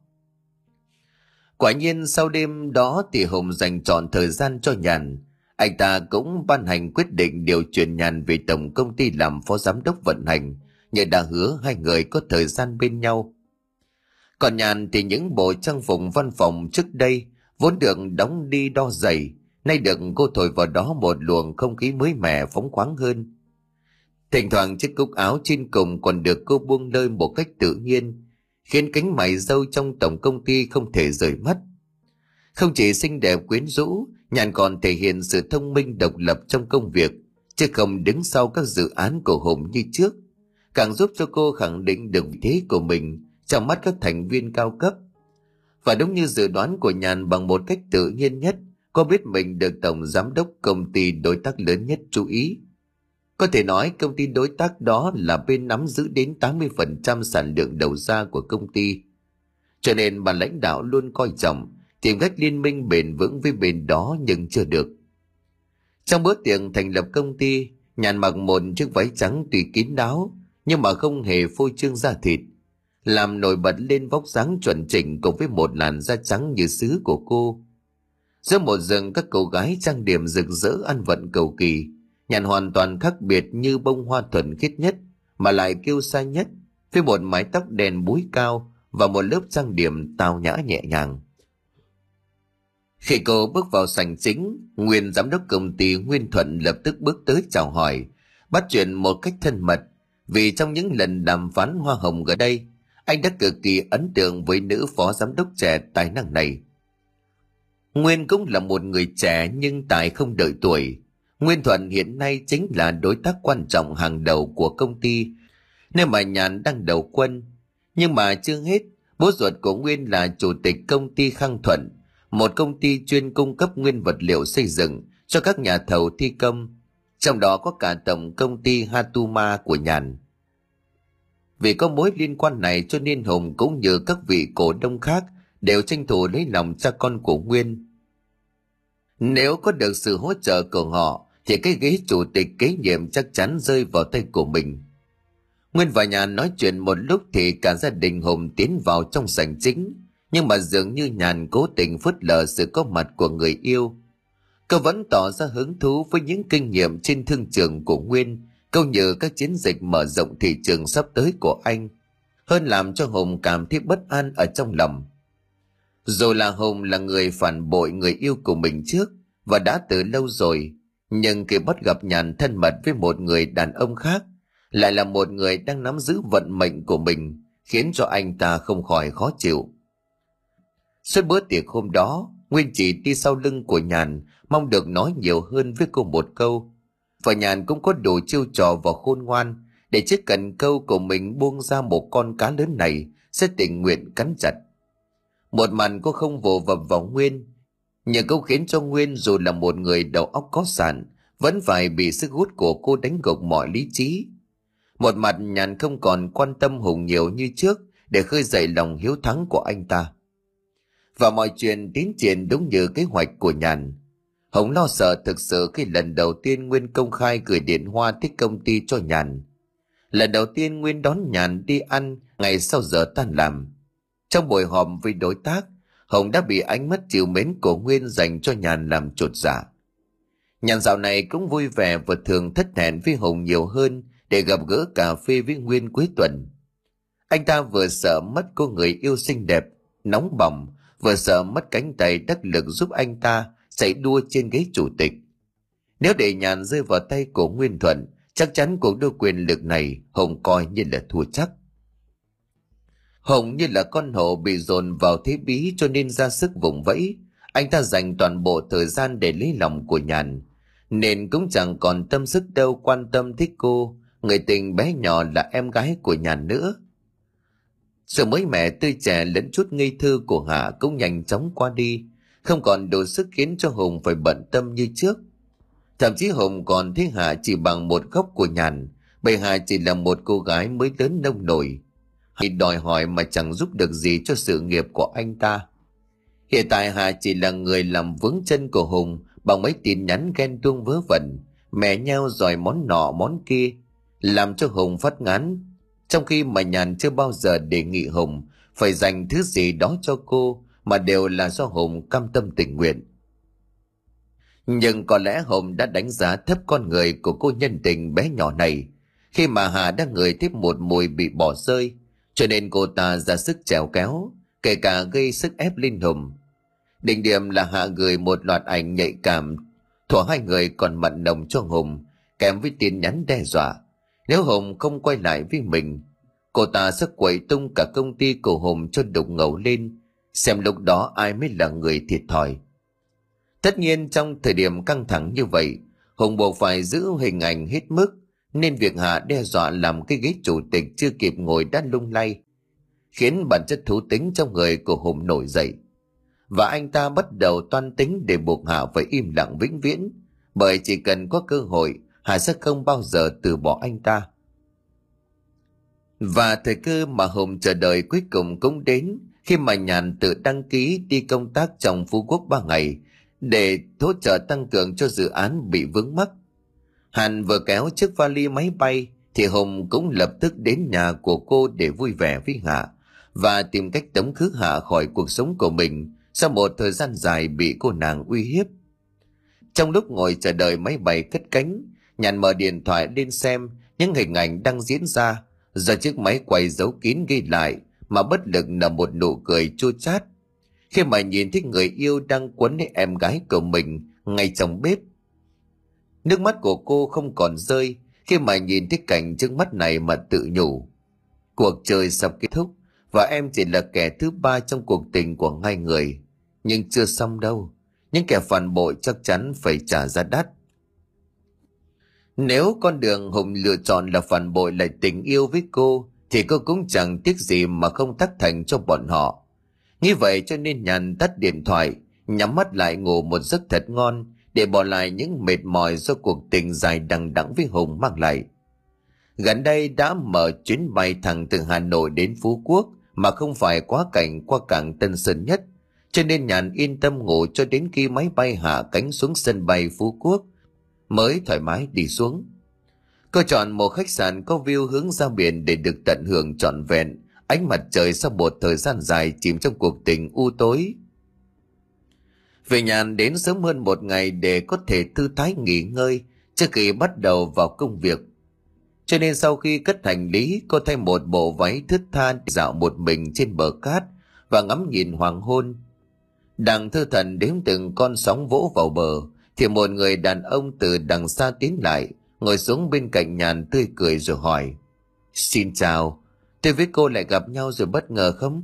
Quả nhiên sau đêm đó thì Hùng dành trọn thời gian cho Nhàn. Anh ta cũng ban hành quyết định điều chuyển Nhàn về tổng công ty làm phó giám đốc vận hành, như đã hứa hai người có thời gian bên nhau. Còn Nhàn thì những bộ trang phục văn phòng trước đây vốn được đóng đi đo giày, nay được cô thổi vào đó một luồng không khí mới mẻ phóng khoáng hơn. Thỉnh thoảng chiếc cúc áo trên cùng còn được cô buông lơi một cách tự nhiên, khiến cánh mày râu trong tổng công ty không thể rời mắt. Không chỉ xinh đẹp quyến rũ, Nhàn còn thể hiện sự thông minh độc lập trong công việc, chứ không đứng sau các dự án của Hùng như trước, càng giúp cho cô khẳng định được vị thế của mình trong mắt các thành viên cao cấp. Và đúng như dự đoán của Nhàn, bằng một cách tự nhiên nhất, cô biết mình được tổng giám đốc công ty đối tác lớn nhất chú ý. Có thể nói công ty đối tác đó là bên nắm giữ đến tám mươi phần trăm sản lượng đầu ra của công ty. Cho nên ban lãnh đạo luôn coi trọng tìm cách liên minh bền vững với bên đó, nhưng chưa được. Trong bữa tiệc thành lập công ty, Nhàn mặc một chiếc váy trắng tùy kín đáo nhưng mà không hề phô trương da thịt, làm nổi bật lên vóc dáng chuẩn chỉnh cùng với một làn da trắng như sứ của cô. Giữa một rừng các cô gái trang điểm rực rỡ ăn vận cầu kỳ, Nhàn hoàn toàn khác biệt như bông hoa thuần khiết nhất mà lại kiêu sa nhất, với một mái tóc đen búi cao và một lớp trang điểm tao nhã nhẹ nhàng. Khi cô bước vào sảnh chính, nguyên giám đốc công ty Nguyên Thuận lập tức bước tới chào hỏi, bắt chuyện một cách thân mật, vì trong những lần đàm phán hoa hồng gần đây, anh đã cực kỳ ấn tượng với nữ phó giám đốc trẻ tài năng này. Nguyên cũng là một người trẻ nhưng tài không đợi tuổi. Nguyên Thuận hiện nay chính là đối tác quan trọng hàng đầu của công ty, nơi mà Nhàn đang đầu quân. Nhưng mà chưa hết, bố ruột của Nguyên là chủ tịch công ty Khang Thuận, một công ty chuyên cung cấp nguyên vật liệu xây dựng cho các nhà thầu thi công, trong đó có cả tổng công ty Hatuma của Nhàn. Vì có mối liên quan này cho nên Hùng cũng như các vị cổ đông khác đều tranh thủ lấy lòng cha con của Nguyên. Nếu có được sự hỗ trợ của họ thì cái ghế chủ tịch kế nhiệm chắc chắn rơi vào tay của mình. Nguyên và Nhàn nói chuyện một lúc thì cả gia đình Hùng tiến vào trong sảnh chính, nhưng mà dường như Nhàn cố tình phớt lờ sự có mặt của người yêu. Cô vẫn tỏ ra hứng thú với những kinh nghiệm trên thương trường của Nguyên, câu như các chiến dịch mở rộng thị trường sắp tới của anh, hơn làm cho Hùng cảm thấy bất an ở trong lòng. Dù là Hùng là người phản bội người yêu của mình trước và đã từ lâu rồi, nhưng khi bắt gặp Nhàn thân mật với một người đàn ông khác, lại là một người đang nắm giữ vận mệnh của mình, khiến cho anh ta không khỏi khó chịu. Suốt bữa tiệc hôm đó, Nguyên chỉ đi sau lưng của Nhàn, mong được nói nhiều hơn với cô một câu. Và Nhàn cũng có đủ chiêu trò và khôn ngoan để chiếc cần câu của mình buông ra một con cá lớn này sẽ tình nguyện cắn chặt. Một màn cô không vồ vập vào Nguyên, nhưng câu khiến cho Nguyên dù là một người đầu óc có sẵn vẫn phải bị sức hút của cô đánh gục mọi lý trí. Một mặt Nhàn không còn quan tâm Hùng nhiều như trước để khơi dậy lòng hiếu thắng của anh ta. Và mọi chuyện tiến triển đúng như kế hoạch của Nhàn. Hùng lo sợ thực sự khi lần đầu tiên Nguyên công khai gửi điện hoa thích công ty cho Nhàn. Lần đầu tiên Nguyên đón Nhàn đi ăn ngày sau giờ tan làm. Trong buổi họp với đối tác, Hùng đã bị ánh mắt trìu mến của Nguyên dành cho Nhàn làm chột dạ. Nhàn dạo này cũng vui vẻ và thường thất hẹn với Hùng nhiều hơn để gặp gỡ cà phê với Nguyên cuối tuần. Anh ta vừa sợ mất cô người yêu xinh đẹp, nóng bỏng, vừa sợ mất cánh tay đắc lực giúp anh ta chạy đua trên ghế chủ tịch. Nếu để Nhàn rơi vào tay của Nguyên Thuận, chắc chắn cuộc đua quyền lực này Hùng coi như là thua chắc. Hùng như là con hổ bị dồn vào thế bí cho nên ra sức vùng vẫy. Anh ta dành toàn bộ thời gian để lấy lòng của Nhàn, nên cũng chẳng còn tâm sức đâu quan tâm thích cô, người tình bé nhỏ là em gái của Nhàn nữa. Sự mới mẻ tươi trẻ lẫn chút ngây thơ của Hạ cũng nhanh chóng qua đi, không còn đủ sức khiến cho Hùng phải bận tâm như trước. Thậm chí Hùng còn thấy Hạ chỉ bằng một góc của Nhàn, bởi Hạ chỉ là một cô gái mới lớn nông nổi, hay đòi hỏi mà chẳng giúp được gì cho sự nghiệp của anh ta. Hiện tại Hạ chỉ là người làm vướng chân của Hùng bằng mấy tin nhắn ghen tuông vớ vẩn, mè nhau đòi món nọ món kia, làm cho Hùng phát ngán. Trong khi mà Nhàn chưa bao giờ đề nghị Hùng phải dành thứ gì đó cho cô, mà đều là do Hùng cam tâm tình nguyện. Nhưng có lẽ Hùng đã đánh giá thấp con người của cô nhân tình bé nhỏ này, khi mà Hà đã ngửi thấy một mùi bị bỏ rơi, cho nên cô ta ra sức chèo kéo, kể cả gây sức ép lên Hùng. Đỉnh điểm là Hạ gửi một loạt ảnh nhạy cảm thuở hai người còn mặn nồng cho Hùng, kèm với tin nhắn đe dọa nếu Hùng không quay lại với mình, cô ta sẽ quậy tung cả công ty của Hùng cho đục ngầu lên, xem lúc đó ai mới là người thiệt thòi. Tất nhiên trong thời điểm căng thẳng như vậy, Hùng buộc phải giữ hình ảnh hết mức, nên việc Hạ đe dọa làm cái ghế chủ tịch chưa kịp ngồi đã lung lay, khiến bản chất thú tính trong người của Hùng nổi dậy. Và anh ta bắt đầu toan tính để buộc Hạ phải im lặng vĩnh viễn, bởi chỉ cần có cơ hội, Hạ sẽ không bao giờ từ bỏ anh ta. Và thời cơ mà Hùng chờ đợi cuối cùng cũng đến, khi mà Nhàn tự đăng ký đi công tác trong Phú Quốc ba ngày để hỗ trợ tăng cường cho dự án bị vướng mắc. Hàn vừa kéo chiếc vali máy bay thì Hùng cũng lập tức đến nhà của cô để vui vẻ với Hạ và tìm cách tống khứ Hạ khỏi cuộc sống của mình sau một thời gian dài bị cô nàng uy hiếp. Trong lúc ngồi chờ đợi máy bay cất cánh, Nhàn mở điện thoại lên xem những hình ảnh đang diễn ra do chiếc máy quay giấu kín ghi lại, mà bất lực là một nụ cười chua chát khi mà nhìn thấy người yêu đang quấn lấy em gái của mình ngay trong bếp. Nước mắt của cô không còn rơi khi mà nhìn thấy cảnh trước mắt này mà tự nhủ: cuộc chơi sắp kết thúc và em chỉ là kẻ thứ ba trong cuộc tình của hai người. Nhưng chưa xong đâu, những kẻ phản bội chắc chắn phải trả giá đắt. Nếu con đường Hùng lựa chọn là phản bội lại tình yêu với cô, thì cô cũng chẳng tiếc gì mà không tác thành cho bọn họ. Nghĩ vậy cho nên Nhàn tắt điện thoại, nhắm mắt lại ngủ một giấc thật ngon, để bỏ lại những mệt mỏi do cuộc tình dài đằng đẵng với Hùng mang lại. Gần đây đã mở chuyến bay thẳng từ Hà Nội đến Phú Quốc mà không phải quá cảnh qua cảng Tân Sơn Nhất, cho nên Nhàn yên tâm ngủ cho đến khi máy bay hạ cánh xuống sân bay Phú Quốc mới thoải mái đi xuống. Cô chọn một khách sạn có view hướng ra biển để được tận hưởng trọn vẹn ánh mặt trời sau một thời gian dài chìm trong cuộc tình u tối. Về Nhàn đến sớm hơn một ngày để có thể thư thái nghỉ ngơi trước khi bắt đầu vào công việc. Cho nên sau khi cất hành lý, cô thay một bộ váy thướt tha dạo một mình trên bờ cát và ngắm nhìn hoàng hôn. Đang thư thần đếm từng con sóng vỗ vào bờ thì một người đàn ông từ đằng xa tiến lại, ngồi xuống bên cạnh Nhàn tươi cười rồi hỏi: "Xin chào, tôi với cô lại gặp nhau rồi bất ngờ không?"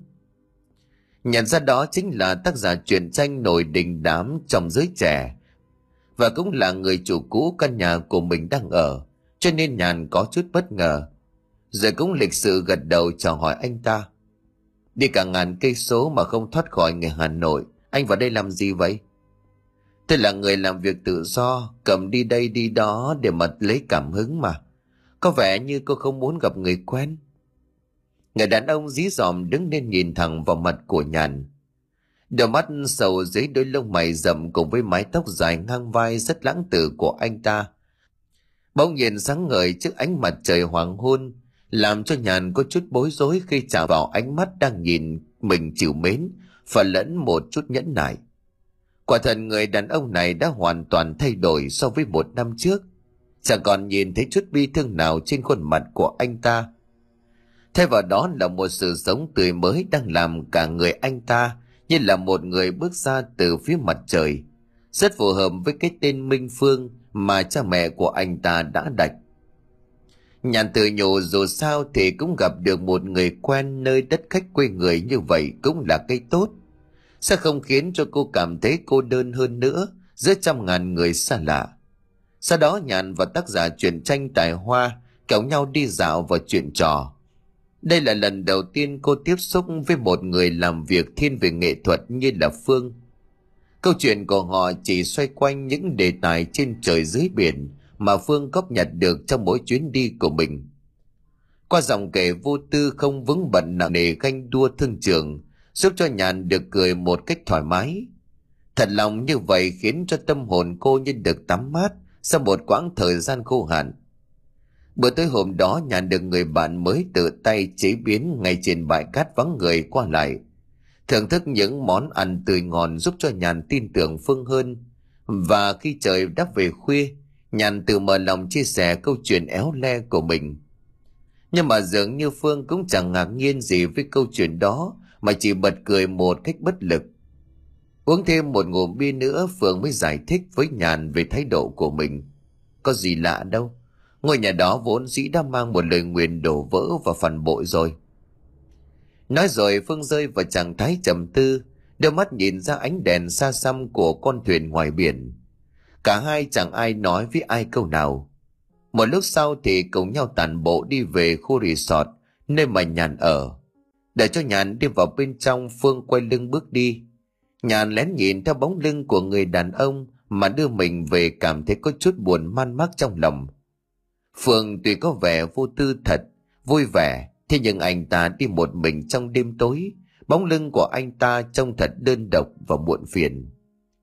Nhận ra đó chính là tác giả truyện tranh nổi đình đám trong giới trẻ, và cũng là người chủ cũ căn nhà của mình đang ở, cho nên Nhàn có chút bất ngờ, rồi cũng lịch sự gật đầu chào hỏi anh ta. "Đi cả ngàn cây số mà không thoát khỏi người Hà Nội, anh vào đây làm gì vậy?" "Tôi là người làm việc tự do, cầm đi đây đi đó để mà lấy cảm hứng mà. Có vẻ như cô không muốn gặp người quen." Người đàn ông dí dỏm đứng lên nhìn thẳng vào mặt của Nhàn. Đôi mắt sầu dưới đôi lông mày rậm cùng với mái tóc dài ngang vai rất lãng tử của anh ta bỗng nhiên sáng ngời trước ánh mặt trời hoàng hôn, làm cho Nhàn có chút bối rối khi chạm vào ánh mắt đang nhìn mình trìu mến và lẫn một chút nhẫn nại. Quả thật người đàn ông này đã hoàn toàn thay đổi so với một năm trước, chẳng còn nhìn thấy chút bi thương nào trên khuôn mặt của anh ta. Thay vào đó là một sự sống tươi mới đang làm cả người anh ta như là một người bước ra từ phía mặt trời, rất phù hợp với cái tên Minh Phương mà cha mẹ của anh ta đã đặt. Nhàn tự nhủ dù sao thì cũng gặp được một người quen nơi đất khách quê người như vậy cũng là cái tốt, sẽ không khiến cho cô cảm thấy cô đơn hơn nữa giữa trăm ngàn người xa lạ. Sau đó Nhàn và tác giả truyện tranh tài hoa kéo nhau đi dạo và chuyện trò. Đây là lần đầu tiên cô tiếp xúc với một người làm việc thiên về nghệ thuật như là Phương. Câu chuyện của họ chỉ xoay quanh những đề tài trên trời dưới biển mà Phương góp nhặt được trong mỗi chuyến đi của mình. Qua dòng kể vô tư không vướng bận nặng nề ganh đua thương trường, giúp cho Nhàn được cười một cách thoải mái. Thật lòng như vậy khiến cho tâm hồn cô như được tắm mát sau một quãng thời gian khô hạn. Bữa tối hôm đó Nhàn được người bạn mới tự tay chế biến ngay trên bãi cát vắng người qua lại, thưởng thức những món ăn tươi ngon giúp cho Nhàn tin tưởng Phương hơn. Và khi trời đã về khuya, Nhàn tự mở lòng chia sẻ câu chuyện éo le của mình. Nhưng mà dường như Phương cũng chẳng ngạc nhiên gì với câu chuyện đó, mà chỉ bật cười một cách bất lực. Uống thêm một ngụm bia nữa, Phương mới giải thích với Nhàn về thái độ của mình. Có gì lạ đâu, ngôi nhà đó vốn dĩ đã mang một lời nguyền đổ vỡ và phản bội rồi. Nói rồi Phương rơi vào trạng thái trầm tư, đôi mắt nhìn ra ánh đèn xa xăm của con thuyền ngoài biển. Cả hai chẳng ai nói với ai câu nào. Một lúc sau thì cùng nhau tản bộ đi về khu resort nơi mà Nhàn ở. Để cho Nhàn đi vào bên trong, Phương quay lưng bước đi. Nhàn lén nhìn theo bóng lưng của người đàn ông mà đưa mình về, cảm thấy có chút buồn man mác trong lòng. Phương tuy có vẻ vô tư thật, vui vẻ, thế nhưng anh ta đi một mình trong đêm tối, bóng lưng của anh ta trông thật đơn độc và muộn phiền.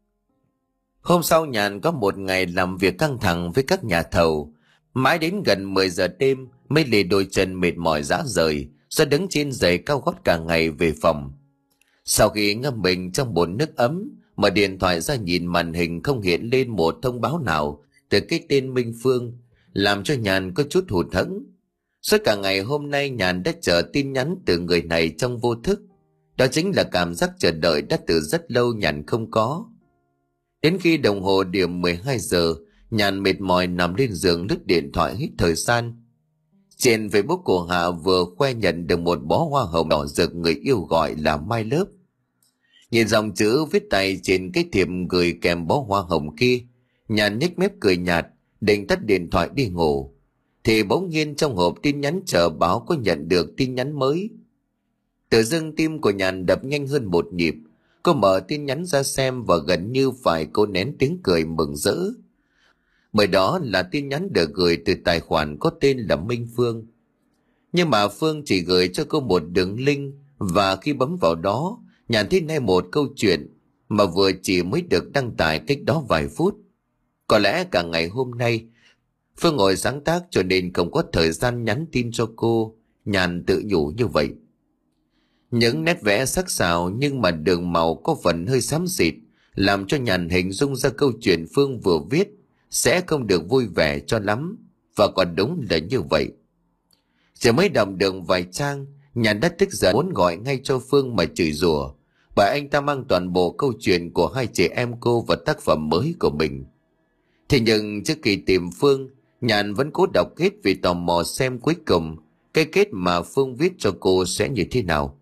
Hôm sau Nhàn có một ngày làm việc căng thẳng với các nhà thầu, mãi đến gần mười giờ đêm mới lê đôi chân mệt mỏi rã rời, do đứng trên giày cao gót cả ngày về phòng. Sau khi ngâm mình trong bồn nước ấm, mở điện thoại ra nhìn màn hình không hiện lên một thông báo nào từ cái tên Minh Phương, làm cho Nhàn có chút hụt hẫng. Suốt cả ngày hôm nay Nhàn đã chờ tin nhắn từ người này trong vô thức. Đó chính là cảm giác chờ đợi đã từ rất lâu Nhàn không có. Đến khi đồng hồ điểm mười hai giờ, Nhàn mệt mỏi nằm lên giường lướt điện thoại hít thời gian. Trên Facebook của Hạ vừa khoe nhận được một bó hoa hồng đỏ rực người yêu gọi là My Love. Nhìn dòng chữ viết tay trên cái thiệp gửi kèm bó hoa hồng kia, Nhàn nhếch mép cười nhạt, định tắt điện thoại đi ngủ. Thì bỗng nhiên trong hộp tin nhắn chờ báo có nhận được tin nhắn mới. Tự dưng tim của Nhàn đập nhanh hơn một nhịp. Cô mở tin nhắn ra xem và gần như phải cô nén tiếng cười mừng rỡ. Bởi đó là tin nhắn được gửi từ tài khoản có tên là Minh Phương. Nhưng mà Phương chỉ gửi cho cô một đường link, và khi bấm vào đó, Nhàn thấy ngay một câu chuyện mà vừa chỉ mới được đăng tải cách đó vài phút. Có lẽ cả ngày hôm nay Phương ngồi sáng tác cho nên không có thời gian nhắn tin cho cô, Nhàn tự nhủ như vậy. Những nét vẽ sắc sảo nhưng mà đường màu có phần hơi xám xịt, làm cho Nhàn hình dung ra câu chuyện Phương vừa viết sẽ không được vui vẻ cho lắm, và còn đúng là như vậy. Chỉ mới đọc được vài trang, Nhàn đã tức giận muốn gọi ngay cho Phương mà chửi rủa, bởi anh ta mang toàn bộ câu chuyện của hai chị em cô và tác phẩm mới của mình. Thế nhưng trước khi tìm Phương, Nhàn vẫn cố đọc hết vì tò mò xem cuối cùng cái kết mà Phương viết cho cô sẽ như thế nào.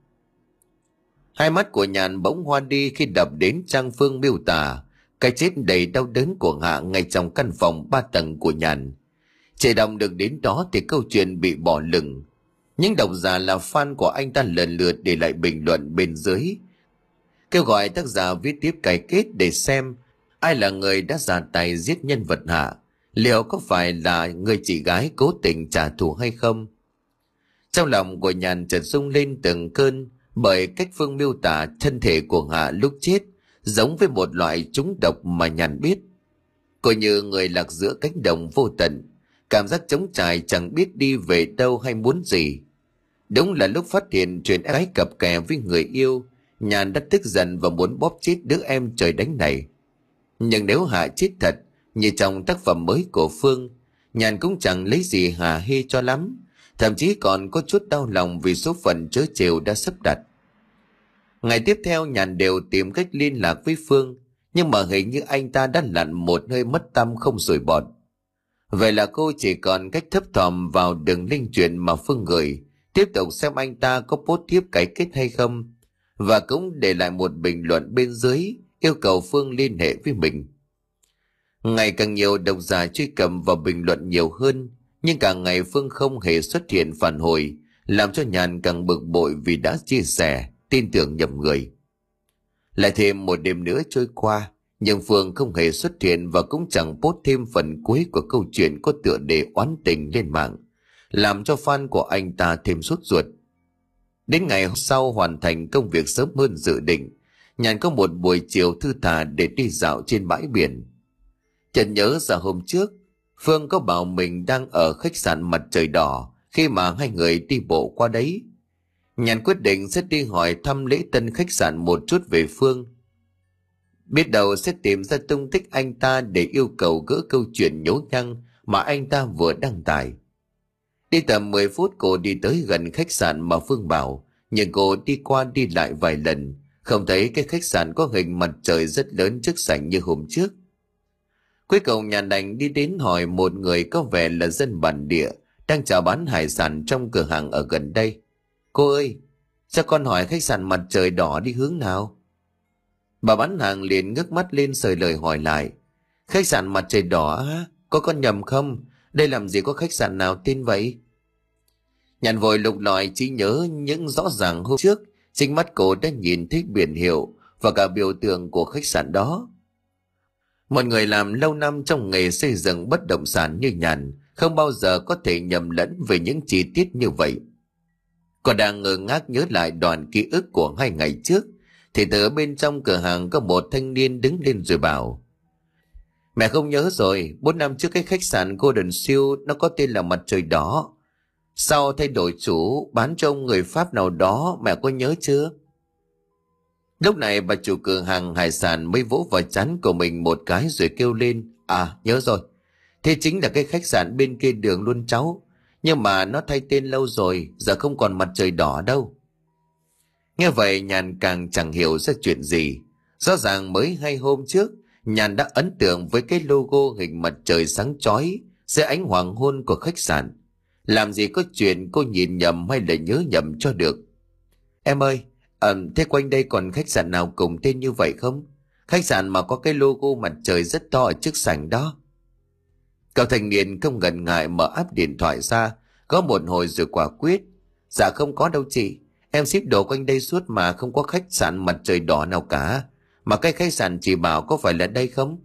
Hai mắt của Nhàn bỗng hoa đi khi đọc đến trang Phương miêu tả cái chết đầy đau đớn của Hạ ngay trong căn phòng ba tầng của Nhàn. Chỉ đọc được đến đó thì câu chuyện bị bỏ lửng. Những độc giả là fan của anh ta lần lượt để lại bình luận bên dưới, kêu gọi tác giả viết tiếp cái kết để xem ai là người đã ra tay giết nhân vật Hạ, liệu có phải là người chị gái cố tình trả thù hay không. Trong lòng của Nhàn chợt rung lên từng cơn, bởi cách Phương miêu tả thân thể của Hạ lúc chết giống với một loại trúng độc mà Nhàn biết. Cô như người lạc giữa cánh đồng vô tận, cảm giác trống trải chẳng biết đi về đâu hay muốn gì. Đúng là lúc phát hiện chuyện em gái cặp kè với người yêu, Nhàn đã tức giận và muốn bóp chết đứa em trời đánh này. Nhưng nếu Hạ chết thật như trong tác phẩm mới của Phương, Nhàn cũng chẳng lấy gì hà hê cho lắm, thậm chí còn có chút đau lòng vì số phận trớ trêu đã sắp đặt. Ngày tiếp theo Nhàn đều tìm cách liên lạc với Phương, nhưng mà hình như anh ta đã lặn một hơi mất tăm không rồi bọt. Vậy là cô chỉ còn cách thấp thỏm vào đường link chuyện mà Phương gửi, tiếp tục xem anh ta có post tiếp cái kết hay không, và cũng để lại một bình luận bên dưới yêu cầu Phương liên hệ với mình. Ngày càng nhiều độc giả truy cập vào bình luận nhiều hơn, nhưng càng ngày Phương không hề xuất hiện phản hồi, làm cho Nhàn càng bực bội vì đã chia sẻ, tin tưởng nhầm người. Lại thêm một đêm nữa trôi qua, nhưng Phương không hề xuất hiện và cũng chẳng post thêm phần cuối của câu chuyện có tựa đề oán tình lên mạng, làm cho fan của anh ta thêm sốt ruột. Đến ngày hôm sau hoàn thành công việc sớm hơn dự định, Nhàn có một buổi chiều thư thả để đi dạo trên bãi biển. Chợt nhớ ra hôm trước Phương có bảo mình đang ở khách sạn Mặt Trời Đỏ khi mà hai người đi bộ qua đấy. Nhàn quyết định sẽ đi hỏi thăm lễ tân khách sạn một chút về Phương. Biết đâu sẽ tìm ra tung tích anh ta để yêu cầu gỡ câu chuyện nhố nhăng mà anh ta vừa đăng tải. Đi tầm mười phút cô đi tới gần khách sạn mà Phương bảo, nhưng cô đi qua đi lại vài lần, không thấy cái khách sạn có hình mặt trời rất lớn trước sảnh như hôm trước. Cuối cùng Nhàn đành đi đến hỏi một người có vẻ là dân bản địa đang chào bán hải sản trong cửa hàng ở gần đây. Cô ơi, cho con hỏi khách sạn Mặt Trời Đỏ đi hướng nào? Bà bán hàng liền ngước mắt lên sời lời hỏi lại. Khách sạn Mặt Trời Đỏ á? Có con nhầm không? Đây làm gì có khách sạn nào tên vậy? Nhàn vội lục lọi trí nhớ những rõ ràng hôm trước, chính mắt cô đã nhìn thấy biển hiệu và cả biểu tượng của khách sạn đó. Một người làm lâu năm trong nghề xây dựng bất động sản như Nhàn không bao giờ có thể nhầm lẫn về những chi tiết như vậy. Cô đang ngơ ngác nhớ lại đoạn ký ức của hai ngày trước, thì từ bên trong cửa hàng có một thanh niên đứng lên rồi bảo: Mẹ không nhớ rồi, bốn năm trước cái khách sạn Golden Seal nó có tên là Mặt Trời Đỏ. Sau thay đổi chủ bán cho ông người Pháp nào đó, mẹ có nhớ chưa? Lúc này bà chủ cửa hàng hải sản mới vỗ vào trán của mình một cái rồi kêu lên: À, nhớ rồi. Thế chính là cái khách sạn bên kia đường luôn cháu. Nhưng mà nó thay tên lâu rồi, giờ không còn Mặt Trời Đỏ đâu. Nghe vậy Nhàn càng chẳng hiểu ra chuyện gì. Rõ ràng mới hai hôm trước Nhàn đã ấn tượng với cái logo hình mặt trời sáng chói dưới ánh hoàng hôn của khách sạn. Làm gì có chuyện cô nhìn nhầm hay là nhớ nhầm cho được. Em ơi, à, thế quanh đây còn khách sạn nào cùng tên như vậy không? Khách sạn mà có cái logo mặt trời rất to ở trước sảnh đó. Cậu thanh niên không ngần ngại mở app điện thoại ra, có một hồi rồi quả quyết: Dạ không có đâu chị, em ship đồ quanh đây suốt mà không có khách sạn Mặt Trời Đỏ nào cả. Mà cái khách sạn chị bảo có phải là đây không?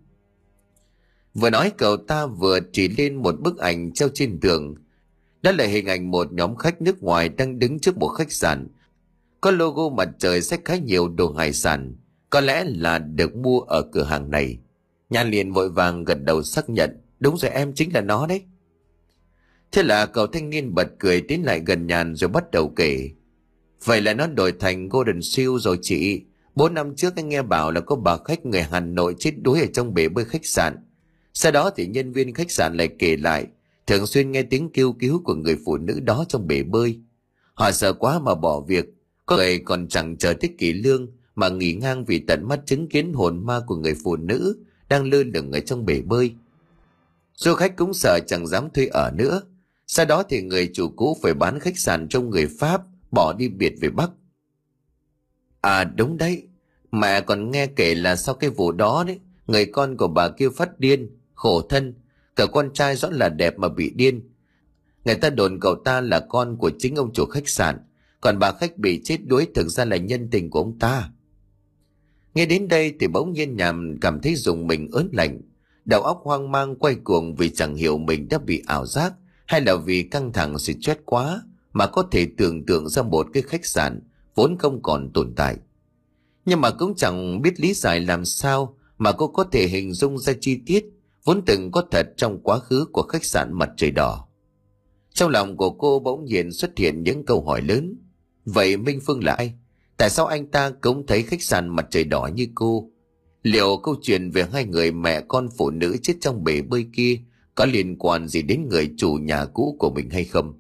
Vừa nói cậu ta vừa chỉ lên một bức ảnh treo trên tường. Đó là hình ảnh một nhóm khách nước ngoài đang đứng trước một khách sạn có logo mặt trời xách khá nhiều đồ hải sản, có lẽ là được mua ở cửa hàng này. Nhan liền vội vàng gật đầu xác nhận: Đúng rồi em, chính là nó đấy. Thế là cậu thanh niên bật cười tiến lại gần Nhàn rồi bắt đầu kể: Vậy là nó đổi thành Golden Seal rồi chị. Bốn năm trước anh nghe bảo là có bà khách người Hà Nội chết đuối ở trong bể bơi khách sạn. Sau đó thì nhân viên khách sạn lại kể lại thường xuyên nghe tiếng kêu cứu của người phụ nữ đó trong bể bơi. Họ sợ quá mà bỏ việc, có người còn chẳng chờ tới kỷ lương mà nghỉ ngang vì tận mắt chứng kiến hồn ma của người phụ nữ đang lơ lửng ở trong bể bơi. Du khách cũng sợ chẳng dám thuê ở nữa. Sau đó thì người chủ cũ phải bán khách sạn cho người Pháp, bỏ đi biệt về Bắc. À đúng đấy, mẹ còn nghe kể là sau cái vụ đó đấy, người con của bà kia phát điên, khổ thân, cả con trai rõ là đẹp mà bị điên. Người ta đồn cậu ta là con của chính ông chủ khách sạn, còn bà khách bị chết đuối thực ra là nhân tình của ông ta. Nghe đến đây thì bỗng nhiên Nhàn cảm thấy rùng mình ớn lạnh, đầu óc hoang mang quay cuồng vì chẳng hiểu mình đã bị ảo giác hay là vì căng thẳng stress quá mà có thể tưởng tượng ra một cái khách sạn vốn không còn tồn tại. Nhưng mà cũng chẳng biết lý giải làm sao mà cô có thể hình dung ra chi tiết vốn từng có thật trong quá khứ của khách sạn Mặt Trời Đỏ. Trong lòng của cô bỗng nhiên xuất hiện những câu hỏi lớn. Vậy Minh Phương là ai? Tại sao anh ta cũng thấy khách sạn Mặt Trời Đỏ như cô? Liệu câu chuyện về hai người mẹ con phụ nữ chết trong bể bơi kia có liên quan gì đến người chủ nhà cũ của mình hay không?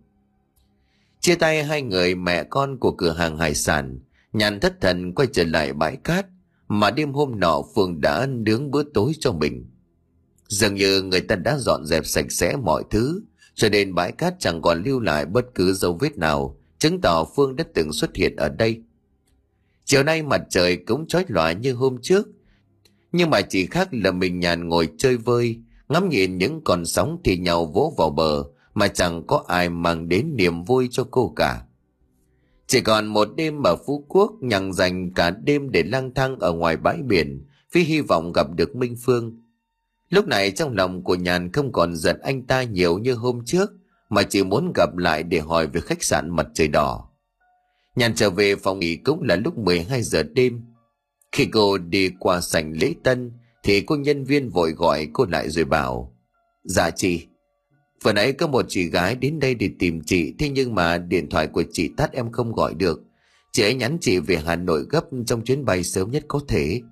Chia tay hai người mẹ con của cửa hàng hải sản, Nhàn thất thần quay trở lại bãi cát mà đêm hôm nọ Phương đã nướng bữa tối cho mình. Dường như người ta đã dọn dẹp sạch sẽ mọi thứ, cho nên bãi cát chẳng còn lưu lại bất cứ dấu vết nào chứng tỏ Phương đã từng xuất hiện ở đây. Chiều nay mặt trời cũng chói lòa như hôm trước, nhưng mà chỉ khác là mình Nhàn ngồi chơi vơi, ngắm nhìn những con sóng thì nhau vỗ vào bờ mà chẳng có ai mang đến niềm vui cho cô cả. Chỉ còn một đêm ở Phú Quốc, Nhàn dành cả đêm để lang thang ở ngoài bãi biển vì hy vọng gặp được Minh Phương. Lúc này trong lòng của Nhàn không còn giận anh ta nhiều như hôm trước, mà chỉ muốn gặp lại để hỏi về khách sạn Mặt Trời Đỏ. Nhàn trở về phòng nghỉ cũng là lúc mười hai giờ đêm. Khi cô đi qua sảnh lễ tân thì cô nhân viên vội gọi cô lại rồi bảo: Dạ chị, vừa nãy có một chị gái đến đây để tìm chị, thế nhưng mà điện thoại của chị tắt, em không gọi được. Chị ấy nhắn chị về Hà Nội gấp trong chuyến bay sớm nhất có thể.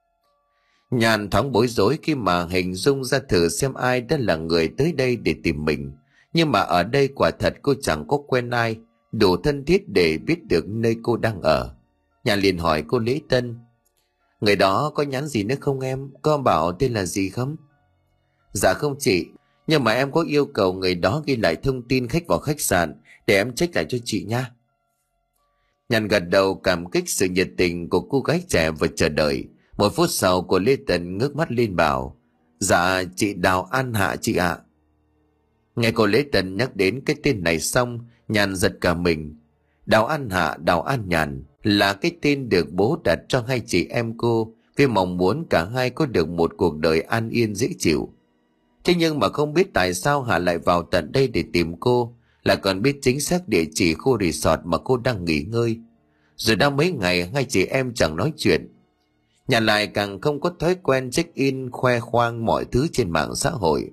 Nhàn thoáng bối rối khi mà hình dung ra thử xem ai đã là người tới đây để tìm mình. Nhưng mà ở đây quả thật cô chẳng có quen ai đủ thân thiết để biết được nơi cô đang ở. Nhàn liền hỏi cô lễ tân: Người đó có nhắn gì nữa không em? Có bảo tên là gì không? Dạ không chị, nhưng mà em có yêu cầu người đó ghi lại thông tin khách vào khách sạn để em check lại cho chị nha. Nhàn gật đầu cảm kích sự nhiệt tình của cô gái trẻ và chờ đợi. Một phút sau cô Lê Tần ngước mắt lên bảo: Dạ chị Đào An Hạ chị ạ. Nghe cô Lễ Tân nhắc đến cái tên này xong, Nhàn giật cả mình. Đào An Hạ, Đào An Nhàn là cái tên được bố đặt cho hai chị em cô vì mong muốn cả hai có được một cuộc đời an yên dễ chịu. Thế nhưng mà không biết tại sao Hạ lại vào tận đây để tìm cô, lại còn biết chính xác địa chỉ khu resort mà cô đang nghỉ ngơi. Rồi đã mấy ngày hai chị em chẳng nói chuyện. Nhàn lại càng không có thói quen check-in khoe khoang mọi thứ trên mạng xã hội.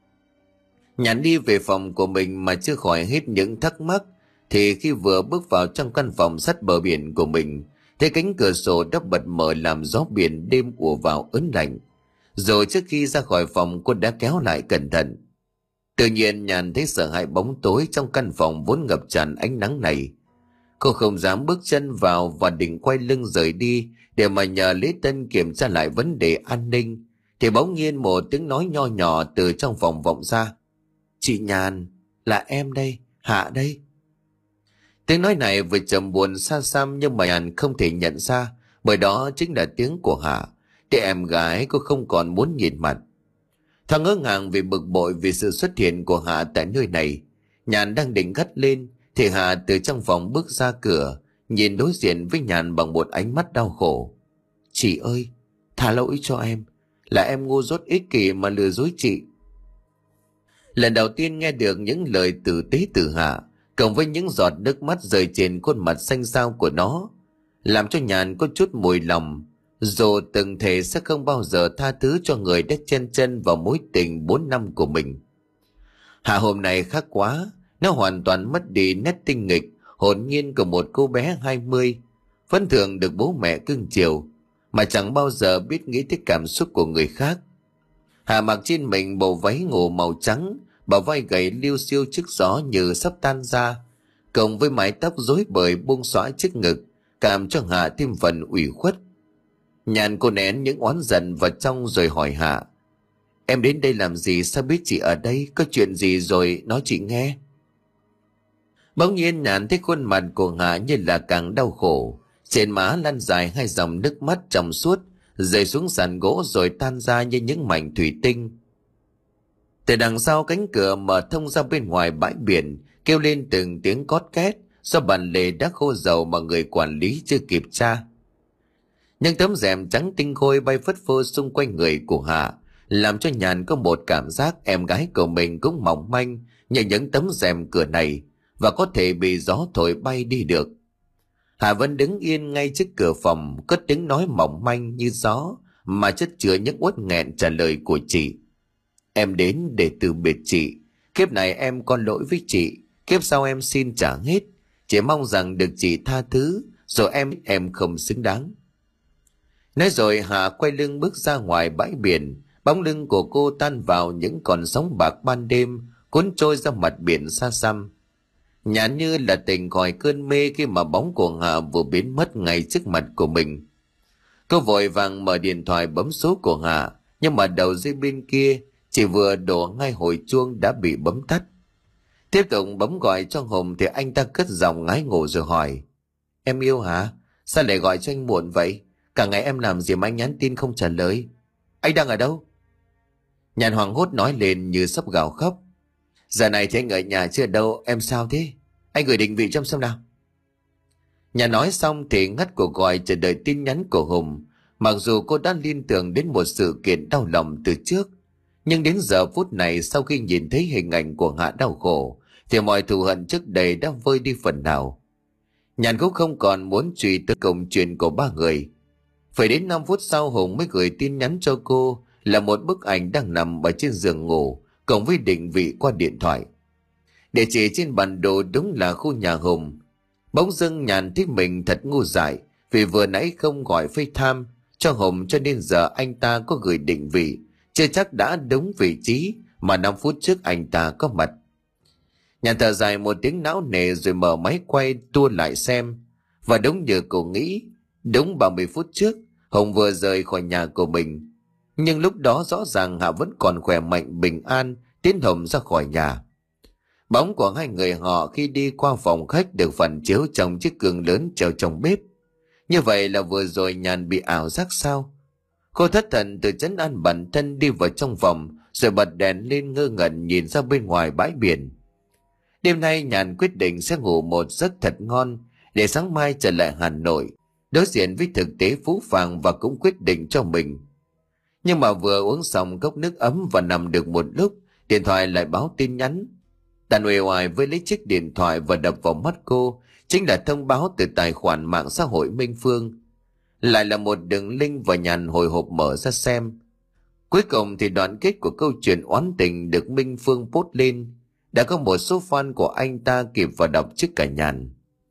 Nhàn đi về phòng của mình mà chưa khỏi hết những thắc mắc, thì khi vừa bước vào trong căn phòng sát bờ biển của mình, thấy cánh cửa sổ đã bật mở làm gió biển đêm ùa vào ớn lạnh. Rồi trước khi ra khỏi phòng, cô đã kéo lại cẩn thận. Tự nhiên Nhàn thấy sợ hãi bóng tối trong căn phòng vốn ngập tràn ánh nắng này. Cô không dám bước chân vào và định quay lưng rời đi để mà nhờ Lễ Tân kiểm tra lại vấn đề an ninh, thì bỗng nhiên một tiếng nói nho nhỏ từ trong phòng vọng ra. Chị Nhàn, là em đây, Hạ đây. Tiếng nói này vừa trầm buồn xa xăm nhưng mà Nhàn không thể nhận ra, bởi đó chính là tiếng của Hạ, thì em gái cô không còn muốn nhìn mặt. Thoáng ngỡ ngàng vì bực bội vì sự xuất hiện của Hạ tại nơi này, Nhàn đang định gắt lên thì Hạ từ trong phòng bước ra cửa, nhìn đối diện với Nhàn bằng một ánh mắt đau khổ. Chị ơi, tha lỗi cho em, là em ngu dốt ích kỷ mà lừa dối chị. Lần đầu tiên nghe được những lời tử tế từ Hạ, cộng với những giọt nước mắt rơi trên khuôn mặt xanh xao của nó, làm cho Nhàn có chút mùi lòng, dù từng thề sẽ không bao giờ tha thứ cho người đã chen chân vào mối tình bốn năm của mình. Hạ hôm nay khác quá, nó hoàn toàn mất đi nét tinh nghịch, hồn nhiên của một cô bé hai mươi, vẫn thường được bố mẹ cưng chiều, mà chẳng bao giờ biết nghĩ tới cảm xúc của người khác. Hạ mặc trên mình bộ váy ngủ màu trắng, bả vai gầy liêu xiêu trước gió như sắp tan ra, cộng với mái tóc rối bời buông xõa trước ngực, làm cho Hạ thêm phần ủy khuất. Nhàn cô nén những oán giận vào trong rồi hỏi Hạ. Em đến đây làm gì, sao biết chị ở đây, có chuyện gì rồi nói chị nghe. Bỗng nhiên Nhàn thấy khuôn mặt của Hạ như là càng đau khổ, trên má lăn dài hai dòng nước mắt trong suốt, rơi xuống sàn gỗ rồi tan ra như những mảnh thủy tinh. Từ đằng sau cánh cửa mở thông ra bên ngoài bãi biển, kêu lên từng tiếng cót két do bàn lề đã khô dầu mà người quản lý chưa kịp tra. Những tấm rèm trắng tinh khôi bay phất phơ xung quanh người của Hạ, làm cho Nhàn có một cảm giác em gái của mình cũng mỏng manh như những tấm rèm cửa này, và có thể bị gió thổi bay đi được. Hạ vẫn đứng yên ngay trước cửa phòng, cất tiếng nói mỏng manh như gió mà chất chứa những uất nghẹn trả lời của chị. Em đến để từ biệt chị, kiếp này em có lỗi với chị, kiếp sau em xin trả hết, chỉ mong rằng được chị tha thứ, rồi em em không xứng đáng. Nói rồi Hạ quay lưng bước ra ngoài bãi biển, bóng lưng của cô tan vào những con sóng bạc ban đêm cuốn trôi ra mặt biển xa xăm. Nhàn như là tỉnh khỏi cơn mê khi mà bóng của Hạ vừa biến mất ngay trước mặt của mình. Cô vội vàng mở điện thoại bấm số của Hạ, nhưng mà đầu dây bên kia chỉ vừa đổ ngay hồi chuông đã bị bấm tắt. Tiếp tục bấm gọi cho Hùng thì anh ta cất giọng ngái ngủ rồi hỏi. Em yêu hả? Sao lại gọi cho anh muộn vậy? Cả ngày em làm gì mà anh nhắn tin không trả lời? Anh đang ở đâu? Nhàn hoảng hốt nói lên như sắp gào khóc. Giờ này thì anh ở nhà chưa đâu, em sao thế? Anh gửi định vị cho em xem nào. Nhàn nói xong thì ngắt cuộc gọi chờ đợi tin nhắn của Hùng. Mặc dù cô đã liên tưởng đến một sự kiện đau lòng từ trước, nhưng đến giờ phút này sau khi nhìn thấy hình ảnh của Hạ đau khổ thì mọi thù hận trước đây đã vơi đi phần nào. Nhàn cũng không còn muốn truy tới cùng chuyện của ba người. Phải đến năm phút sau Hùng mới gửi tin nhắn cho cô là một bức ảnh đang nằm ở trên giường ngủ, cộng với định vị qua điện thoại. Địa chỉ trên bản đồ đúng là khu nhà Hùng. Bỗng dưng Nhàn thấy mình thật ngu dại vì vừa nãy không gọi FaceTime cho Hùng, cho nên giờ anh ta có gửi định vị chưa chắc đã đúng vị trí mà năm phút trước anh ta có mặt. Nhàn thở dài một tiếng não nề rồi mở máy quay tua lại xem, và đúng như cô nghĩ, đúng ba mươi phút trước Hùng vừa rời khỏi nhà của mình. Nhưng lúc đó rõ ràng Hạ vẫn còn khỏe mạnh bình an tiến Hùng ra khỏi nhà. Bóng của hai người họ khi đi qua phòng khách được phản chiếu trong chiếc gương lớn treo trong bếp. Như vậy là vừa rồi Nhàn bị ảo giác sao? Cô thất thần từ trấn an bản thân đi vào trong phòng, rồi bật đèn lên ngơ ngẩn nhìn ra bên ngoài bãi biển. Đêm nay Nhàn quyết định sẽ ngủ một giấc thật ngon để sáng mai trở lại Hà Nội, đối diện với thực tế phũ phàng và cũng quyết định cho mình. Nhưng mà vừa uống xong cốc nước ấm và nằm được một lúc, điện thoại lại báo tin nhắn. Đàn uể oải với lấy chiếc điện thoại và đập vào mắt cô chính là thông báo từ tài khoản mạng xã hội Minh Phương. Lại là một đường link và Nhàn hồi hộp mở ra xem. Cuối cùng thì đoạn kết của câu chuyện oán tình được Minh Phương post lên. Đã có một số fan của anh ta kịp vào đọc trước cả Nhàn.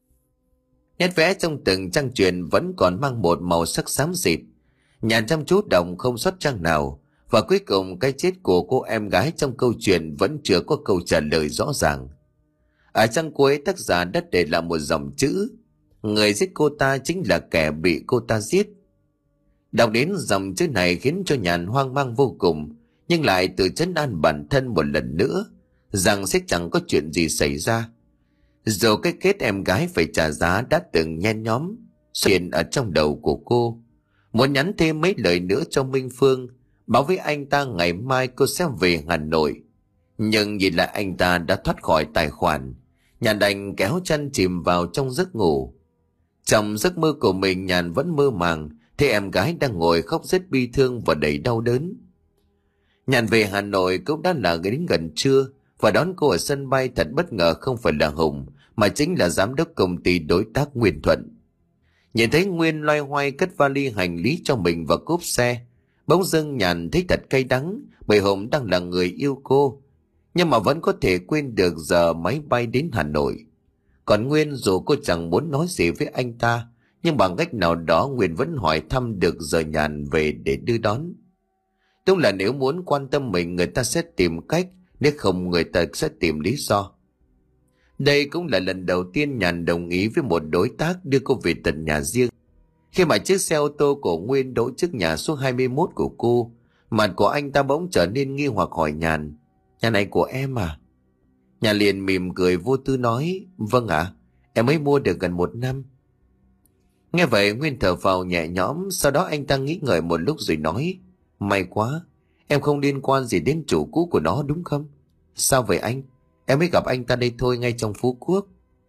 Nét vẽ trong từng trang truyện vẫn còn mang một màu sắc xám xịt. Nhàn chăm chú đọc không sót trang nào. Và cuối cùng cái chết của cô em gái trong câu chuyện vẫn chưa có câu trả lời rõ ràng. Ở trang cuối tác giả đã để lại một dòng chữ: người giết cô ta chính là kẻ bị cô ta giết. Đọc đến dòng chữ này khiến cho Nhàn hoang mang vô cùng, nhưng lại tự trấn an bản thân một lần nữa rằng sẽ chẳng có chuyện gì xảy ra. Dù cái kết em gái phải trả giá đã từng nhen nhóm xuất hiện ở trong đầu của cô. Muốn nhắn thêm mấy lời nữa cho Minh Phương, báo với anh ta ngày mai cô sẽ về Hà Nội. Nhưng nhìn lại anh ta đã thoát khỏi tài khoản, Nhàn đành kéo chân chìm vào trong giấc ngủ. Trong giấc mơ của mình, Nhàn vẫn mơ màng thấy em gái đang ngồi khóc rất bi thương và đầy đau đớn. Nhàn về Hà Nội cũng đã là đến gần trưa, và đón cô ở sân bay thật bất ngờ không phải là Hùng mà chính là giám đốc công ty đối tác Nguyên Thuận. Nhìn thấy Nguyên loay hoay cất vali hành lý cho mình vào cốp xe, bỗng dưng Nhàn thấy thật cay đắng, bởi Hùng đang là người yêu cô, nhưng mà vẫn có thể quên được giờ máy bay đến Hà Nội. Còn Nguyên, dù cô chẳng muốn nói gì với anh ta, nhưng bằng cách nào đó Nguyên vẫn hỏi thăm được giờ Nhàn về để đưa đón. Đúng là nếu muốn quan tâm mình, người ta sẽ tìm cách, nếu không người ta sẽ tìm lý do. Đây cũng là lần đầu tiên Nhàn đồng ý với một đối tác đưa cô về tận nhà riêng. Khi mà chiếc xe ô tô của Nguyên đỗ trước nhà số hai mươi mốt của cô, mặt của anh ta bỗng trở nên nghi hoặc hỏi Nhàn: nhà này của em à? Nhàn liền mỉm cười vô tư nói: vâng ạ, à, em mới mua được gần một năm. Nghe vậy Nguyên thở phào nhẹ nhõm, sau đó anh ta nghĩ ngợi một lúc rồi nói: may quá, em không liên quan gì đến chủ cũ của nó đúng không? Sao vậy anh? Em mới gặp anh ta đây thôi, ngay trong Phú Quốc.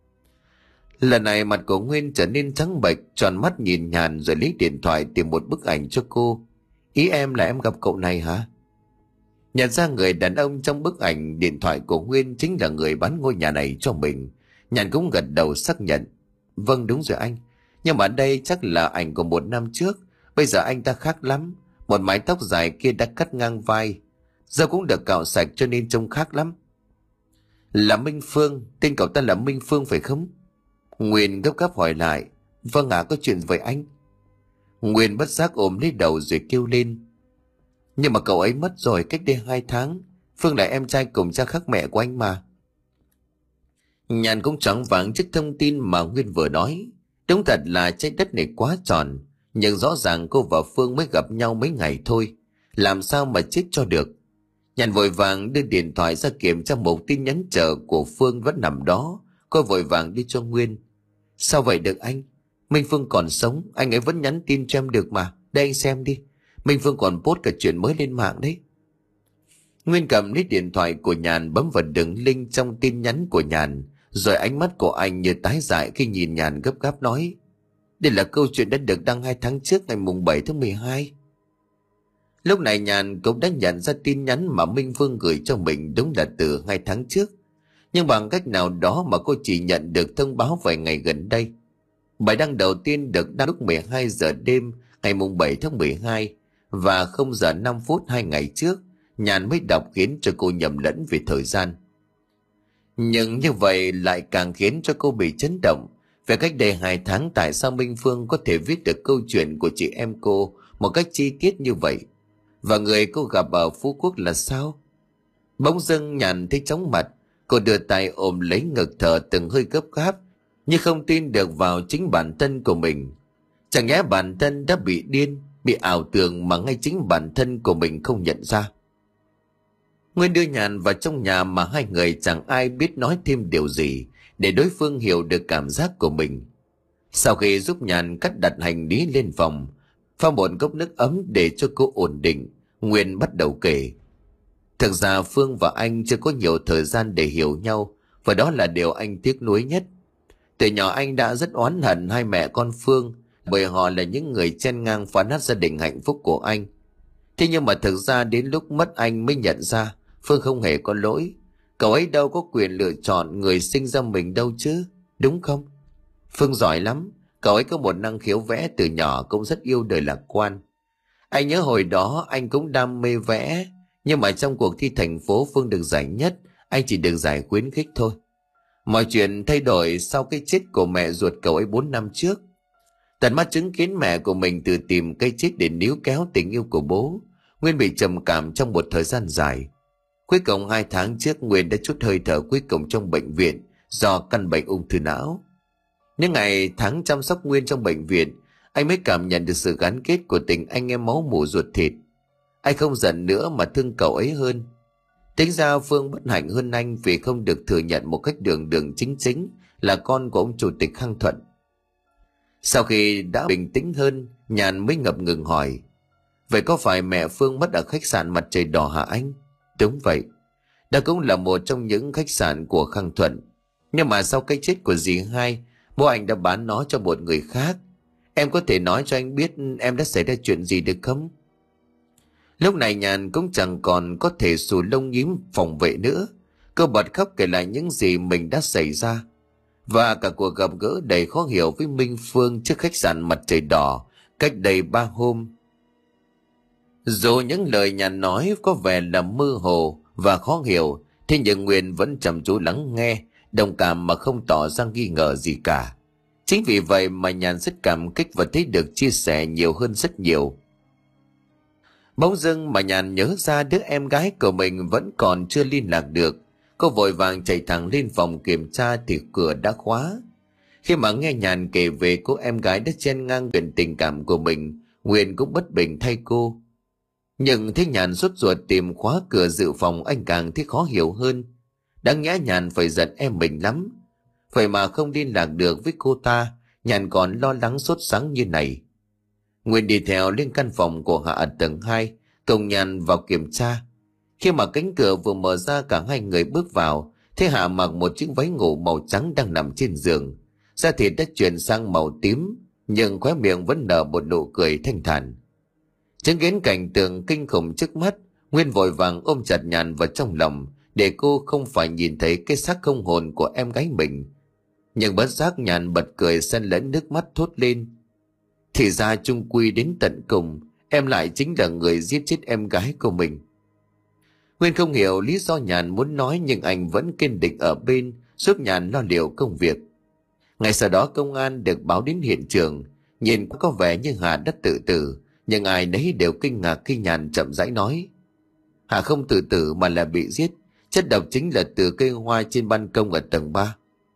Lần này mặt của Nguyên trở nên trắng bệch, tròn mắt nhìn Nhàn rồi lấy điện thoại tìm một bức ảnh cho cô. Ý em là em gặp cậu này hả? Nhận ra người đàn ông trong bức ảnh điện thoại của Nguyên chính là người bán ngôi nhà này cho mình, Nhàn cũng gật đầu xác nhận: vâng đúng rồi anh, nhưng mà đây chắc là ảnh của một năm trước. Bây giờ anh ta khác lắm, một mái tóc dài kia đã cắt ngang vai, giờ cũng được cạo sạch cho nên trông khác lắm. Là Minh Phương, tên cậu ta là Minh Phương phải không? Nguyên gấp gáp hỏi lại: vâng ạ, à, có chuyện với anh. Nguyên bất giác ôm lấy đầu rồi kêu lên: nhưng mà cậu ấy mất rồi cách đây hai tháng. Phương là em trai cùng cha khác mẹ của anh mà. Nhàn cũng choáng váng trước thông tin mà Nguyên vừa nói. Đúng thật là trái đất này quá tròn, nhưng rõ ràng cô và Phương mới gặp nhau mấy ngày thôi, làm sao mà chết cho được. Nhàn vội vàng đưa điện thoại ra kiểm tra một tin nhắn chờ của Phương vẫn nằm đó. Cô vội vàng đi cho Nguyên: sao vậy được anh? Minh Phương còn sống, anh ấy vẫn nhắn tin cho em được mà. Đây anh xem đi, Minh Phương còn post cả chuyện mới lên mạng đấy. Nguyên cầm lấy điện thoại của Nhàn, bấm vào đường link trong tin nhắn của Nhàn, rồi ánh mắt của anh như tái dại khi nhìn Nhàn gấp gáp nói: đây là câu chuyện đã được đăng hai tháng trước, ngày mùng bảy tháng mười hai. Lúc này Nhàn cũng đã nhận ra tin nhắn mà Minh Phương gửi cho mình đúng là từ hai tháng trước, nhưng bằng cách nào đó mà cô chỉ nhận được thông báo vài ngày gần đây. Bài đăng đầu tiên được đăng lúc mười hai giờ đêm ngày mùng bảy tháng mười hai, và không giờ năm phút hai ngày trước Nhàn mới đọc, khiến cho cô nhầm lẫn về thời gian. Nhưng như vậy lại càng khiến cho cô bị chấn động. Về cách đây hai tháng, tại sao Minh Phương có thể viết được câu chuyện của chị em cô một cách chi tiết như vậy? Và người cô gặp ở Phú Quốc là sao? Bỗng dưng Nhàn thấy chóng mặt. Cô đưa tay ôm lấy ngực, thở từng hơi gấp gáp, như không tin được vào chính bản thân của mình. Chẳng lẽ bản thân đã bị điên, bị ảo tưởng mà ngay chính bản thân của mình không nhận ra? Nguyên đưa Nhàn vào trong nhà mà hai người chẳng ai biết nói thêm điều gì để đối phương hiểu được cảm giác của mình. Sau khi giúp Nhàn cắt đặt hành lý lên phòng, Pha một cốc nước ấm để cho cô ổn định, Nguyên bắt đầu kể. Thực ra Phương và anh chưa có nhiều thời gian để hiểu nhau, và đó là điều anh tiếc nuối nhất. Từ nhỏ anh đã rất oán hận hai mẹ con Phương, bởi họ là những người chen ngang phá nát gia đình hạnh phúc của anh. Thế nhưng mà thực ra đến lúc mất anh mới nhận ra Phương không hề có lỗi. Cậu ấy đâu có quyền lựa chọn người sinh ra mình đâu chứ, đúng không? Phương giỏi lắm, cậu ấy có một năng khiếu vẽ từ nhỏ, cũng rất yêu đời lạc quan. Anh nhớ hồi đó anh cũng đam mê vẽ, nhưng mà trong cuộc thi thành phố Phương được giải nhất, anh chỉ được giải khuyến khích thôi. Mọi chuyện thay đổi sau cái chết của mẹ ruột cậu ấy bốn năm trước. Tận mắt chứng kiến mẹ của mình tự tìm cây chết để níu kéo tình yêu của bố, Nguyên bị trầm cảm trong một thời gian dài. Cuối cùng hai tháng trước, Nguyên đã trút hơi thở cuối cùng trong bệnh viện do căn bệnh ung thư não. Những ngày tháng chăm sóc Nguyên trong bệnh viện, anh mới cảm nhận được sự gắn kết của tình anh em máu mủ ruột thịt. Anh không giận nữa mà thương cậu ấy hơn. Tính ra Phương bất hạnh hơn anh vì không được thừa nhận một cách đường đường chính chính là con của ông chủ tịch Khang Thuận. Sau khi đã bình tĩnh hơn, Nhàn mới ngập ngừng hỏi: vậy có phải mẹ Phương mất ở khách sạn Mặt Trời Đỏ hả anh? Đúng vậy, đó cũng là một trong những khách sạn của Khang Thuận. Nhưng mà sau cái chết của dì hai, bố anh đã bán nó cho một người khác. Em có thể nói cho anh biết em đã xảy ra chuyện gì được không? Lúc này Nhàn cũng chẳng còn có thể xù lông nhím phòng vệ nữa. Cô bật khóc kể lại những gì mình đã xảy ra, và cả cuộc gặp gỡ đầy khó hiểu với Minh Phương trước khách sạn Mặt Trời Đỏ cách đây ba hôm. Dù những lời Nhàn nói có vẻ là mơ hồ và khó hiểu, thế nhưng Nguyên vẫn chăm chú lắng nghe, đồng cảm mà không tỏ ra nghi ngờ gì cả. Chính vì vậy mà Nhàn rất cảm kích và thấy được chia sẻ nhiều hơn rất nhiều. Bỗng dưng mà Nhàn nhớ ra đứa em gái của mình vẫn còn chưa liên lạc được. Cô vội vàng chạy thẳng lên phòng kiểm tra thì cửa đã khóa. Khi mà nghe Nhàn kể về cô em gái đã chen ngang chuyện tình cảm của mình, Nguyên cũng bất bình thay cô. Nhưng thấy Nhàn sốt ruột tìm khóa cửa dự phòng, anh càng thấy khó hiểu hơn. Đáng nhẽ Nhàn phải giận em mình lắm. Vậy mà không liên lạc được với cô ta, Nhàn còn lo lắng sốt sắng như này. Nguyên đi theo lên căn phòng của Hạ ở tầng hai, cùng Nhàn vào kiểm tra. Khi mà cánh cửa vừa mở ra, cả hai người bước vào, thấy Hạ mặc một chiếc váy ngủ màu trắng đang nằm trên giường. Da thịt đã chuyển sang màu tím, nhưng khóe miệng vẫn nở một nụ cười thanh thản. Chứng kiến cảnh tượng kinh khủng trước mắt, Nguyên vội vàng ôm chặt Nhàn vào trong lòng để cô không phải nhìn thấy cái xác không hồn của em gái mình. Nhưng bất giác Nhàn bật cười xen lẫn nước mắt thốt lên: thì ra chung quy đến tận cùng, em lại chính là người giết chết em gái của mình. Nguyên không hiểu lý do Nhàn muốn nói, nhưng anh vẫn kiên định ở bên giúp Nhàn lo liệu công việc. Ngày sau đó công an được báo đến hiện trường. Nhìn có vẻ như Hà đã tự tử, nhưng ai nấy đều kinh ngạc khi Nhàn chậm rãi nói: Hà không tự tử mà là bị giết. Chất độc chính là từ cây hoa trên ban công ở tầng ba.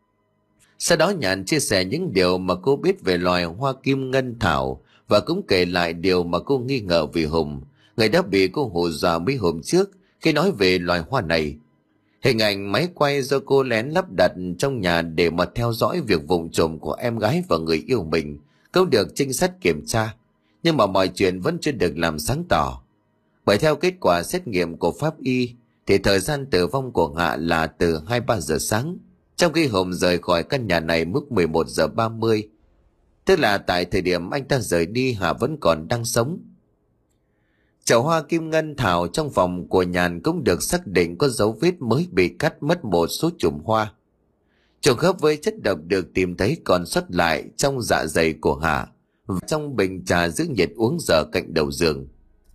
Sau đó Nhàn chia sẻ những điều mà cô biết về loài hoa kim ngân thảo, và cũng kể lại điều mà cô nghi ngờ về Hùng, người đã bị cô hù dọa mấy hôm trước khi nói về loài hoa này. Hình ảnh máy quay do cô lén lắp đặt trong nhà để mà theo dõi việc vụng trộm của em gái và người yêu mình cũng được trinh sát kiểm tra, nhưng mà mọi chuyện vẫn chưa được làm sáng tỏ. Bởi theo kết quả xét nghiệm của pháp y thì thời gian tử vong của Hạ là từ hai ba giờ sáng, trong khi Hùng rời khỏi căn nhà này lúc mười một giờ ba mươi. Tức là tại thời điểm anh ta rời đi, Hạ vẫn còn đang sống. Chậu hoa kim ngân thảo trong phòng của Nhàn cũng được xác định có dấu vết mới bị cắt mất một số chùm hoa. Trùng khớp với chất độc được tìm thấy còn sót lại trong dạ dày của Hạ và trong bình trà giữ nhiệt uống giờ cạnh đầu giường.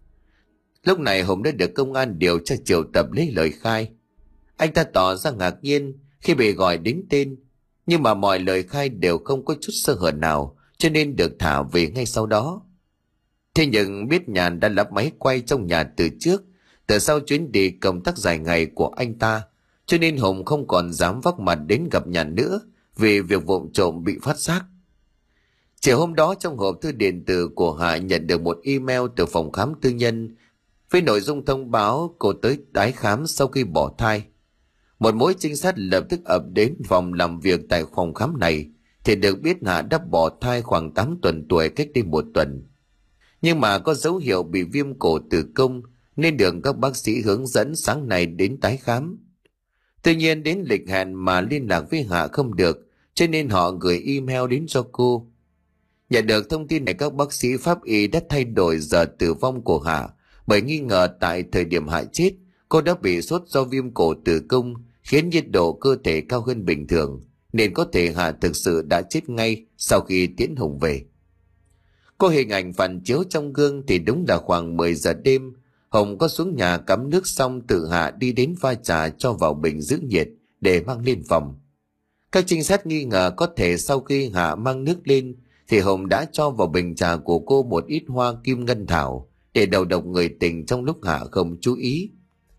Lúc này Hùng đã được công an điều tra triệu tập lấy lời khai. Anh ta tỏ ra ngạc nhiên khi bị gọi đến tên, nhưng mà mọi lời khai đều không có chút sơ hở nào, cho nên được thả về ngay sau đó. Thế nhưng biết Nhàn đã lắp máy quay trong nhà từ trước, từ sau chuyến đi công tác dài ngày của anh ta, cho nên Hùng không còn dám vác mặt đến gặp Nhàn nữa vì việc vụng trộm bị phát giác. Chiều hôm đó, trong hộp thư điện tử của Hạ nhận được một email từ phòng khám tư nhân với nội dung thông báo cô tới tái khám sau khi bỏ thai. Một mũi trinh sát lập tức ập đến phòng làm việc tại phòng khám này thì được biết Hạ đã bỏ thai khoảng tám tuần tuổi cách đây một tuần. nhưng mà có dấu hiệu bị viêm cổ tử cung nên được các bác sĩ hướng dẫn sáng nay đến tái khám. Tuy nhiên đến lịch hẹn mà liên lạc với Hạ không được, cho nên họ gửi email đến cho cô. Nhận được thông tin này, các bác sĩ pháp y đã thay đổi giờ tử vong của Hạ, bởi nghi ngờ tại thời điểm Hạ chết, cô đã bị sốt do viêm cổ tử cung khiến nhiệt độ cơ thể cao hơn bình thường, nên có thể Hạ thực sự đã chết ngay sau khi tiễn Hùng về. Có hình ảnh phản chiếu trong gương thì đúng là khoảng mười giờ đêm, Hùng có xuống nhà cắm nước xong tự Hạ đi đến pha trà cho vào bình giữ nhiệt để mang lên phòng. Các trinh sát nghi ngờ có thể sau khi Hạ mang nước lên thì Hùng đã cho vào bình trà của cô một ít hoa kim ngân thảo để đầu độc người tình trong lúc Hạ không chú ý.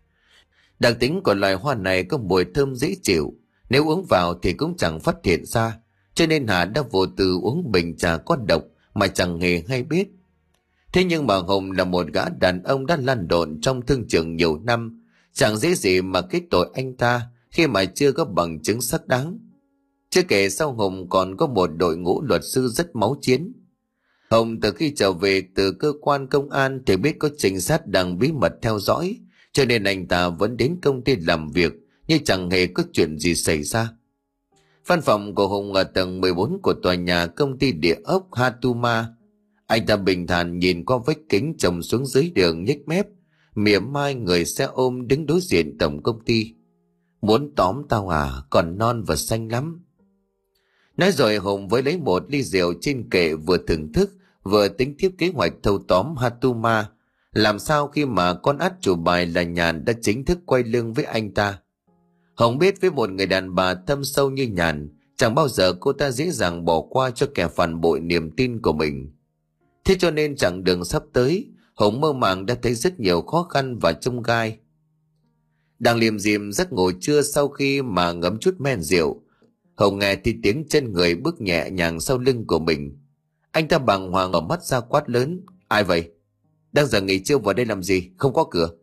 Đặc tính của loài hoa này có mùi thơm dễ chịu, nếu uống vào thì cũng chẳng phát hiện ra, cho nên Hạ đã vô tư uống bình trà có độc mà chẳng hề hay biết. Thế nhưng mà Hùng là một gã đàn ông đã lăn lộn trong thương trường nhiều năm, chẳng dễ gì mà kết tội anh ta khi mà chưa có bằng chứng xác đáng. Chưa kể sau Hùng còn có một đội ngũ luật sư rất máu chiến. Hùng từ khi trở về từ cơ quan công an thì biết có trinh sát đang bí mật theo dõi, cho nên anh ta vẫn đến công ty làm việc như chẳng hề có chuyện gì xảy ra. Văn phòng của Hùng ở tầng mười bốn của tòa nhà công ty địa ốc Hatuma. Anh ta bình thản nhìn qua vách kính trông xuống dưới đường, nhếch mép, mỉa mai người xe ôm đứng đối diện tổng công ty. Muốn tóm tao à, còn non và xanh lắm. Nói rồi Hùng với lấy một ly rượu trên kệ vừa thưởng thức vừa tính tiếp kế hoạch thâu tóm Hatuma. Làm sao khi mà con át chủ bài là Nhàn đã chính thức quay lưng với anh ta. Hùng biết với một người đàn bà thâm sâu như Nhàn, chẳng bao giờ cô ta dễ dàng bỏ qua cho kẻ phản bội niềm tin của mình. Thế cho nên chặng đường sắp tới, Hùng mơ màng đã thấy rất nhiều khó khăn và chông gai. Đang liềm diềm giấc ngủ trưa sau khi mà ngấm chút men rượu, Hùng nghe thì tiếng chân người bước nhẹ nhàng sau lưng của mình. Anh ta bàng hoàng mở mắt ra quát lớn: Ai vậy? Đang giờ nghỉ trưa vào đây làm gì? Không có cửa.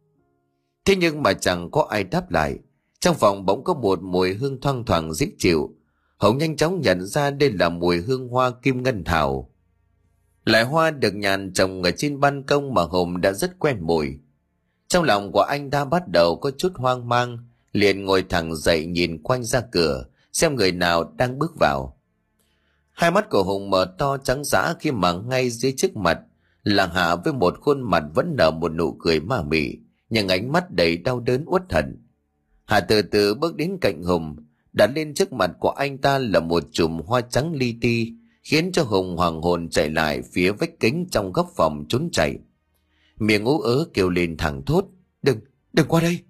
Thế nhưng mà chẳng có ai đáp lại. Trong phòng bỗng có một mùi hương thoang thoảng dễ chịu. Hùng nhanh chóng nhận ra đây là mùi hương hoa kim ngân thảo. Loại hoa được Nhàn trồng ở trên ban công mà Hùng đã rất quen mùi. Trong lòng của anh ta bắt đầu có chút hoang mang, liền ngồi thẳng dậy nhìn quanh ra cửa xem người nào đang bước vào. Hai mắt của Hùng mở to trắng dã khi mà ngay dưới trước mặt là Hạ với một khuôn mặt vẫn nở một nụ cười ma mị, nhưng ánh mắt đầy đau đớn uất hận. Hạ từ từ bước đến cạnh Hùng, đặt lên trước mặt của anh ta là một chùm hoa trắng li ti, khiến cho Hùng hoàng hồn chạy lại phía vách kính trong góc phòng trốn chạy. Miệng ú ớ kêu lên thẳng thốt: Đừng, đừng qua đây.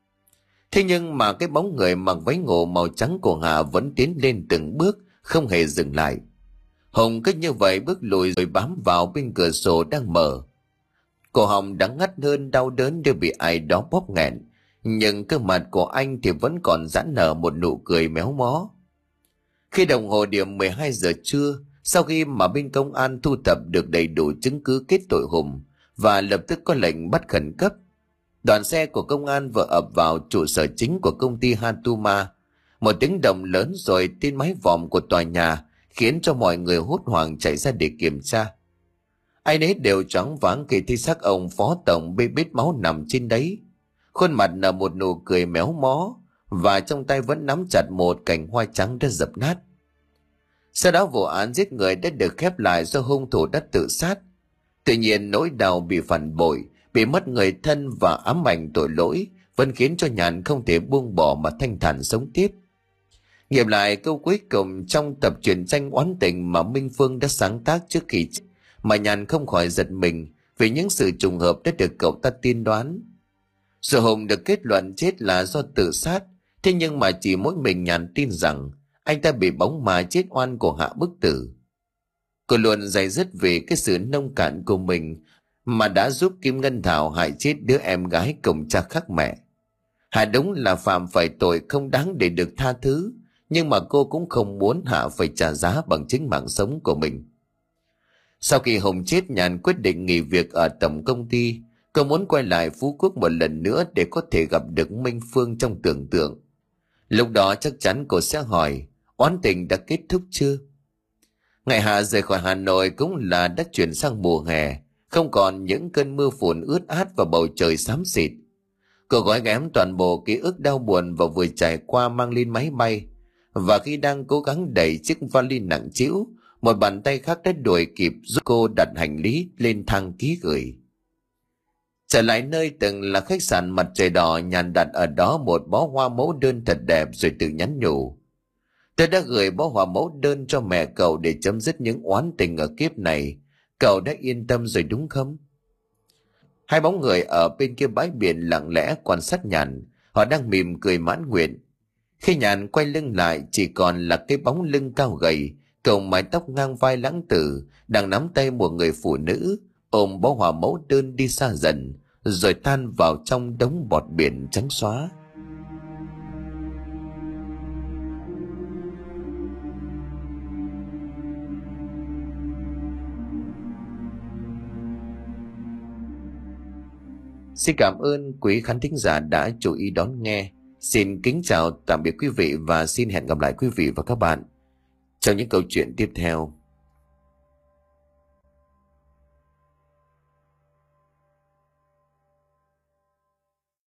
Thế nhưng mà cái bóng người mặc váy ngủ màu trắng của Hạ vẫn tiến lên từng bước, không hề dừng lại. Hùng cứ như vậy bước lùi rồi bám vào bên cửa sổ đang mở. Cổ họng đắng ngắt hơn đau đớn như bị ai đó bóp nghẹn, nhưng cơ mặt của anh thì vẫn còn giãn nở một nụ cười méo mó. Khi đồng hồ điểm mười hai giờ trưa, sau khi mà bên công an thu thập được đầy đủ chứng cứ kết tội Hùng và lập tức có lệnh bắt khẩn cấp, đoàn xe của công an vừa ập vào trụ sở chính của công ty Hatuma. Một tiếng động lớn rồi tin mái vòm của tòa nhà khiến cho mọi người hốt hoảng chạy ra để kiểm tra. Ai nấy đều choáng váng khi thấy xác ông phó tổng bê bết máu nằm trên đấy, khuôn mặt nở một nụ cười méo mó và trong tay vẫn nắm chặt một cành hoa trắng đã dập nát. Sau đó vụ án giết người đã được khép lại do hung thủ đã tự sát. Tuy nhiên nỗi đau bị phản bội, bị mất người thân và ám ảnh tội lỗi vẫn khiến cho Nhàn không thể buông bỏ mà thanh thản sống tiếp. Nghiệm lại câu cuối cùng trong tập truyện tranh oán tình mà Minh Phương đã sáng tác trước khi chết, mà Nhàn không khỏi giật mình vì những sự trùng hợp đã được cậu ta tiên đoán. Dù Hùng được kết luận chết là do tự sát, thế nhưng mà chỉ mỗi mình Nhàn tin rằng anh ta bị bóng ma chết oan của Hạ bức tử. Cô luôn day dứt vì cái sự nông cạn của mình mà đã giúp Kim Ngân Thảo hại chết đứa em gái cùng cha khác mẹ. Hạ đúng là phạm phải tội không đáng để được tha thứ, nhưng mà cô cũng không muốn Hạ phải trả giá bằng chính mạng sống của mình. Sau khi Hùng chết, Nhàn quyết định nghỉ việc ở tổng công ty. Cô muốn quay lại Phú Quốc một lần nữa để có thể gặp được Minh Phương trong tưởng tượng. Lúc đó chắc chắn cô sẽ hỏi: oán tình đã kết thúc chưa? Ngày Hạ rời khỏi Hà Nội cũng là đã chuyển sang mùa hè, không còn những cơn mưa phùn ướt át và bầu trời xám xịt. Cô gói ghém toàn bộ ký ức đau buồn và vừa trải qua mang lên máy bay. Và khi đang cố gắng đẩy chiếc vali nặng trĩu, một bàn tay khác đã đuổi kịp giúp cô đặt hành lý lên thang ký gửi. Trở lại nơi từng là khách sạn Mặt Trời Đỏ, Nhàn đặt ở đó một bó hoa mẫu đơn thật đẹp rồi tự nhắn nhủ: tôi đã gửi bó hoa mẫu đơn cho mẹ cậu để chấm dứt những oán tình ở kiếp này. Cậu đã yên tâm rồi đúng không? Hai bóng người ở bên kia bãi biển lặng lẽ quan sát Nhàn. Họ đang mỉm cười mãn nguyện. Khi Nhàn quay lưng lại, chỉ còn là cái bóng lưng cao gầy, cậu mái tóc ngang vai lãng tử, đang nắm tay một người phụ nữ, ôm bó hoa mẫu đơn đi xa dần, rồi tan vào trong đống bọt biển trắng xóa. Xin cảm ơn quý khán thính giả đã chú ý đón nghe. Xin kính chào tạm biệt quý vị và xin hẹn gặp lại quý vị và các bạn trong những câu chuyện tiếp theo.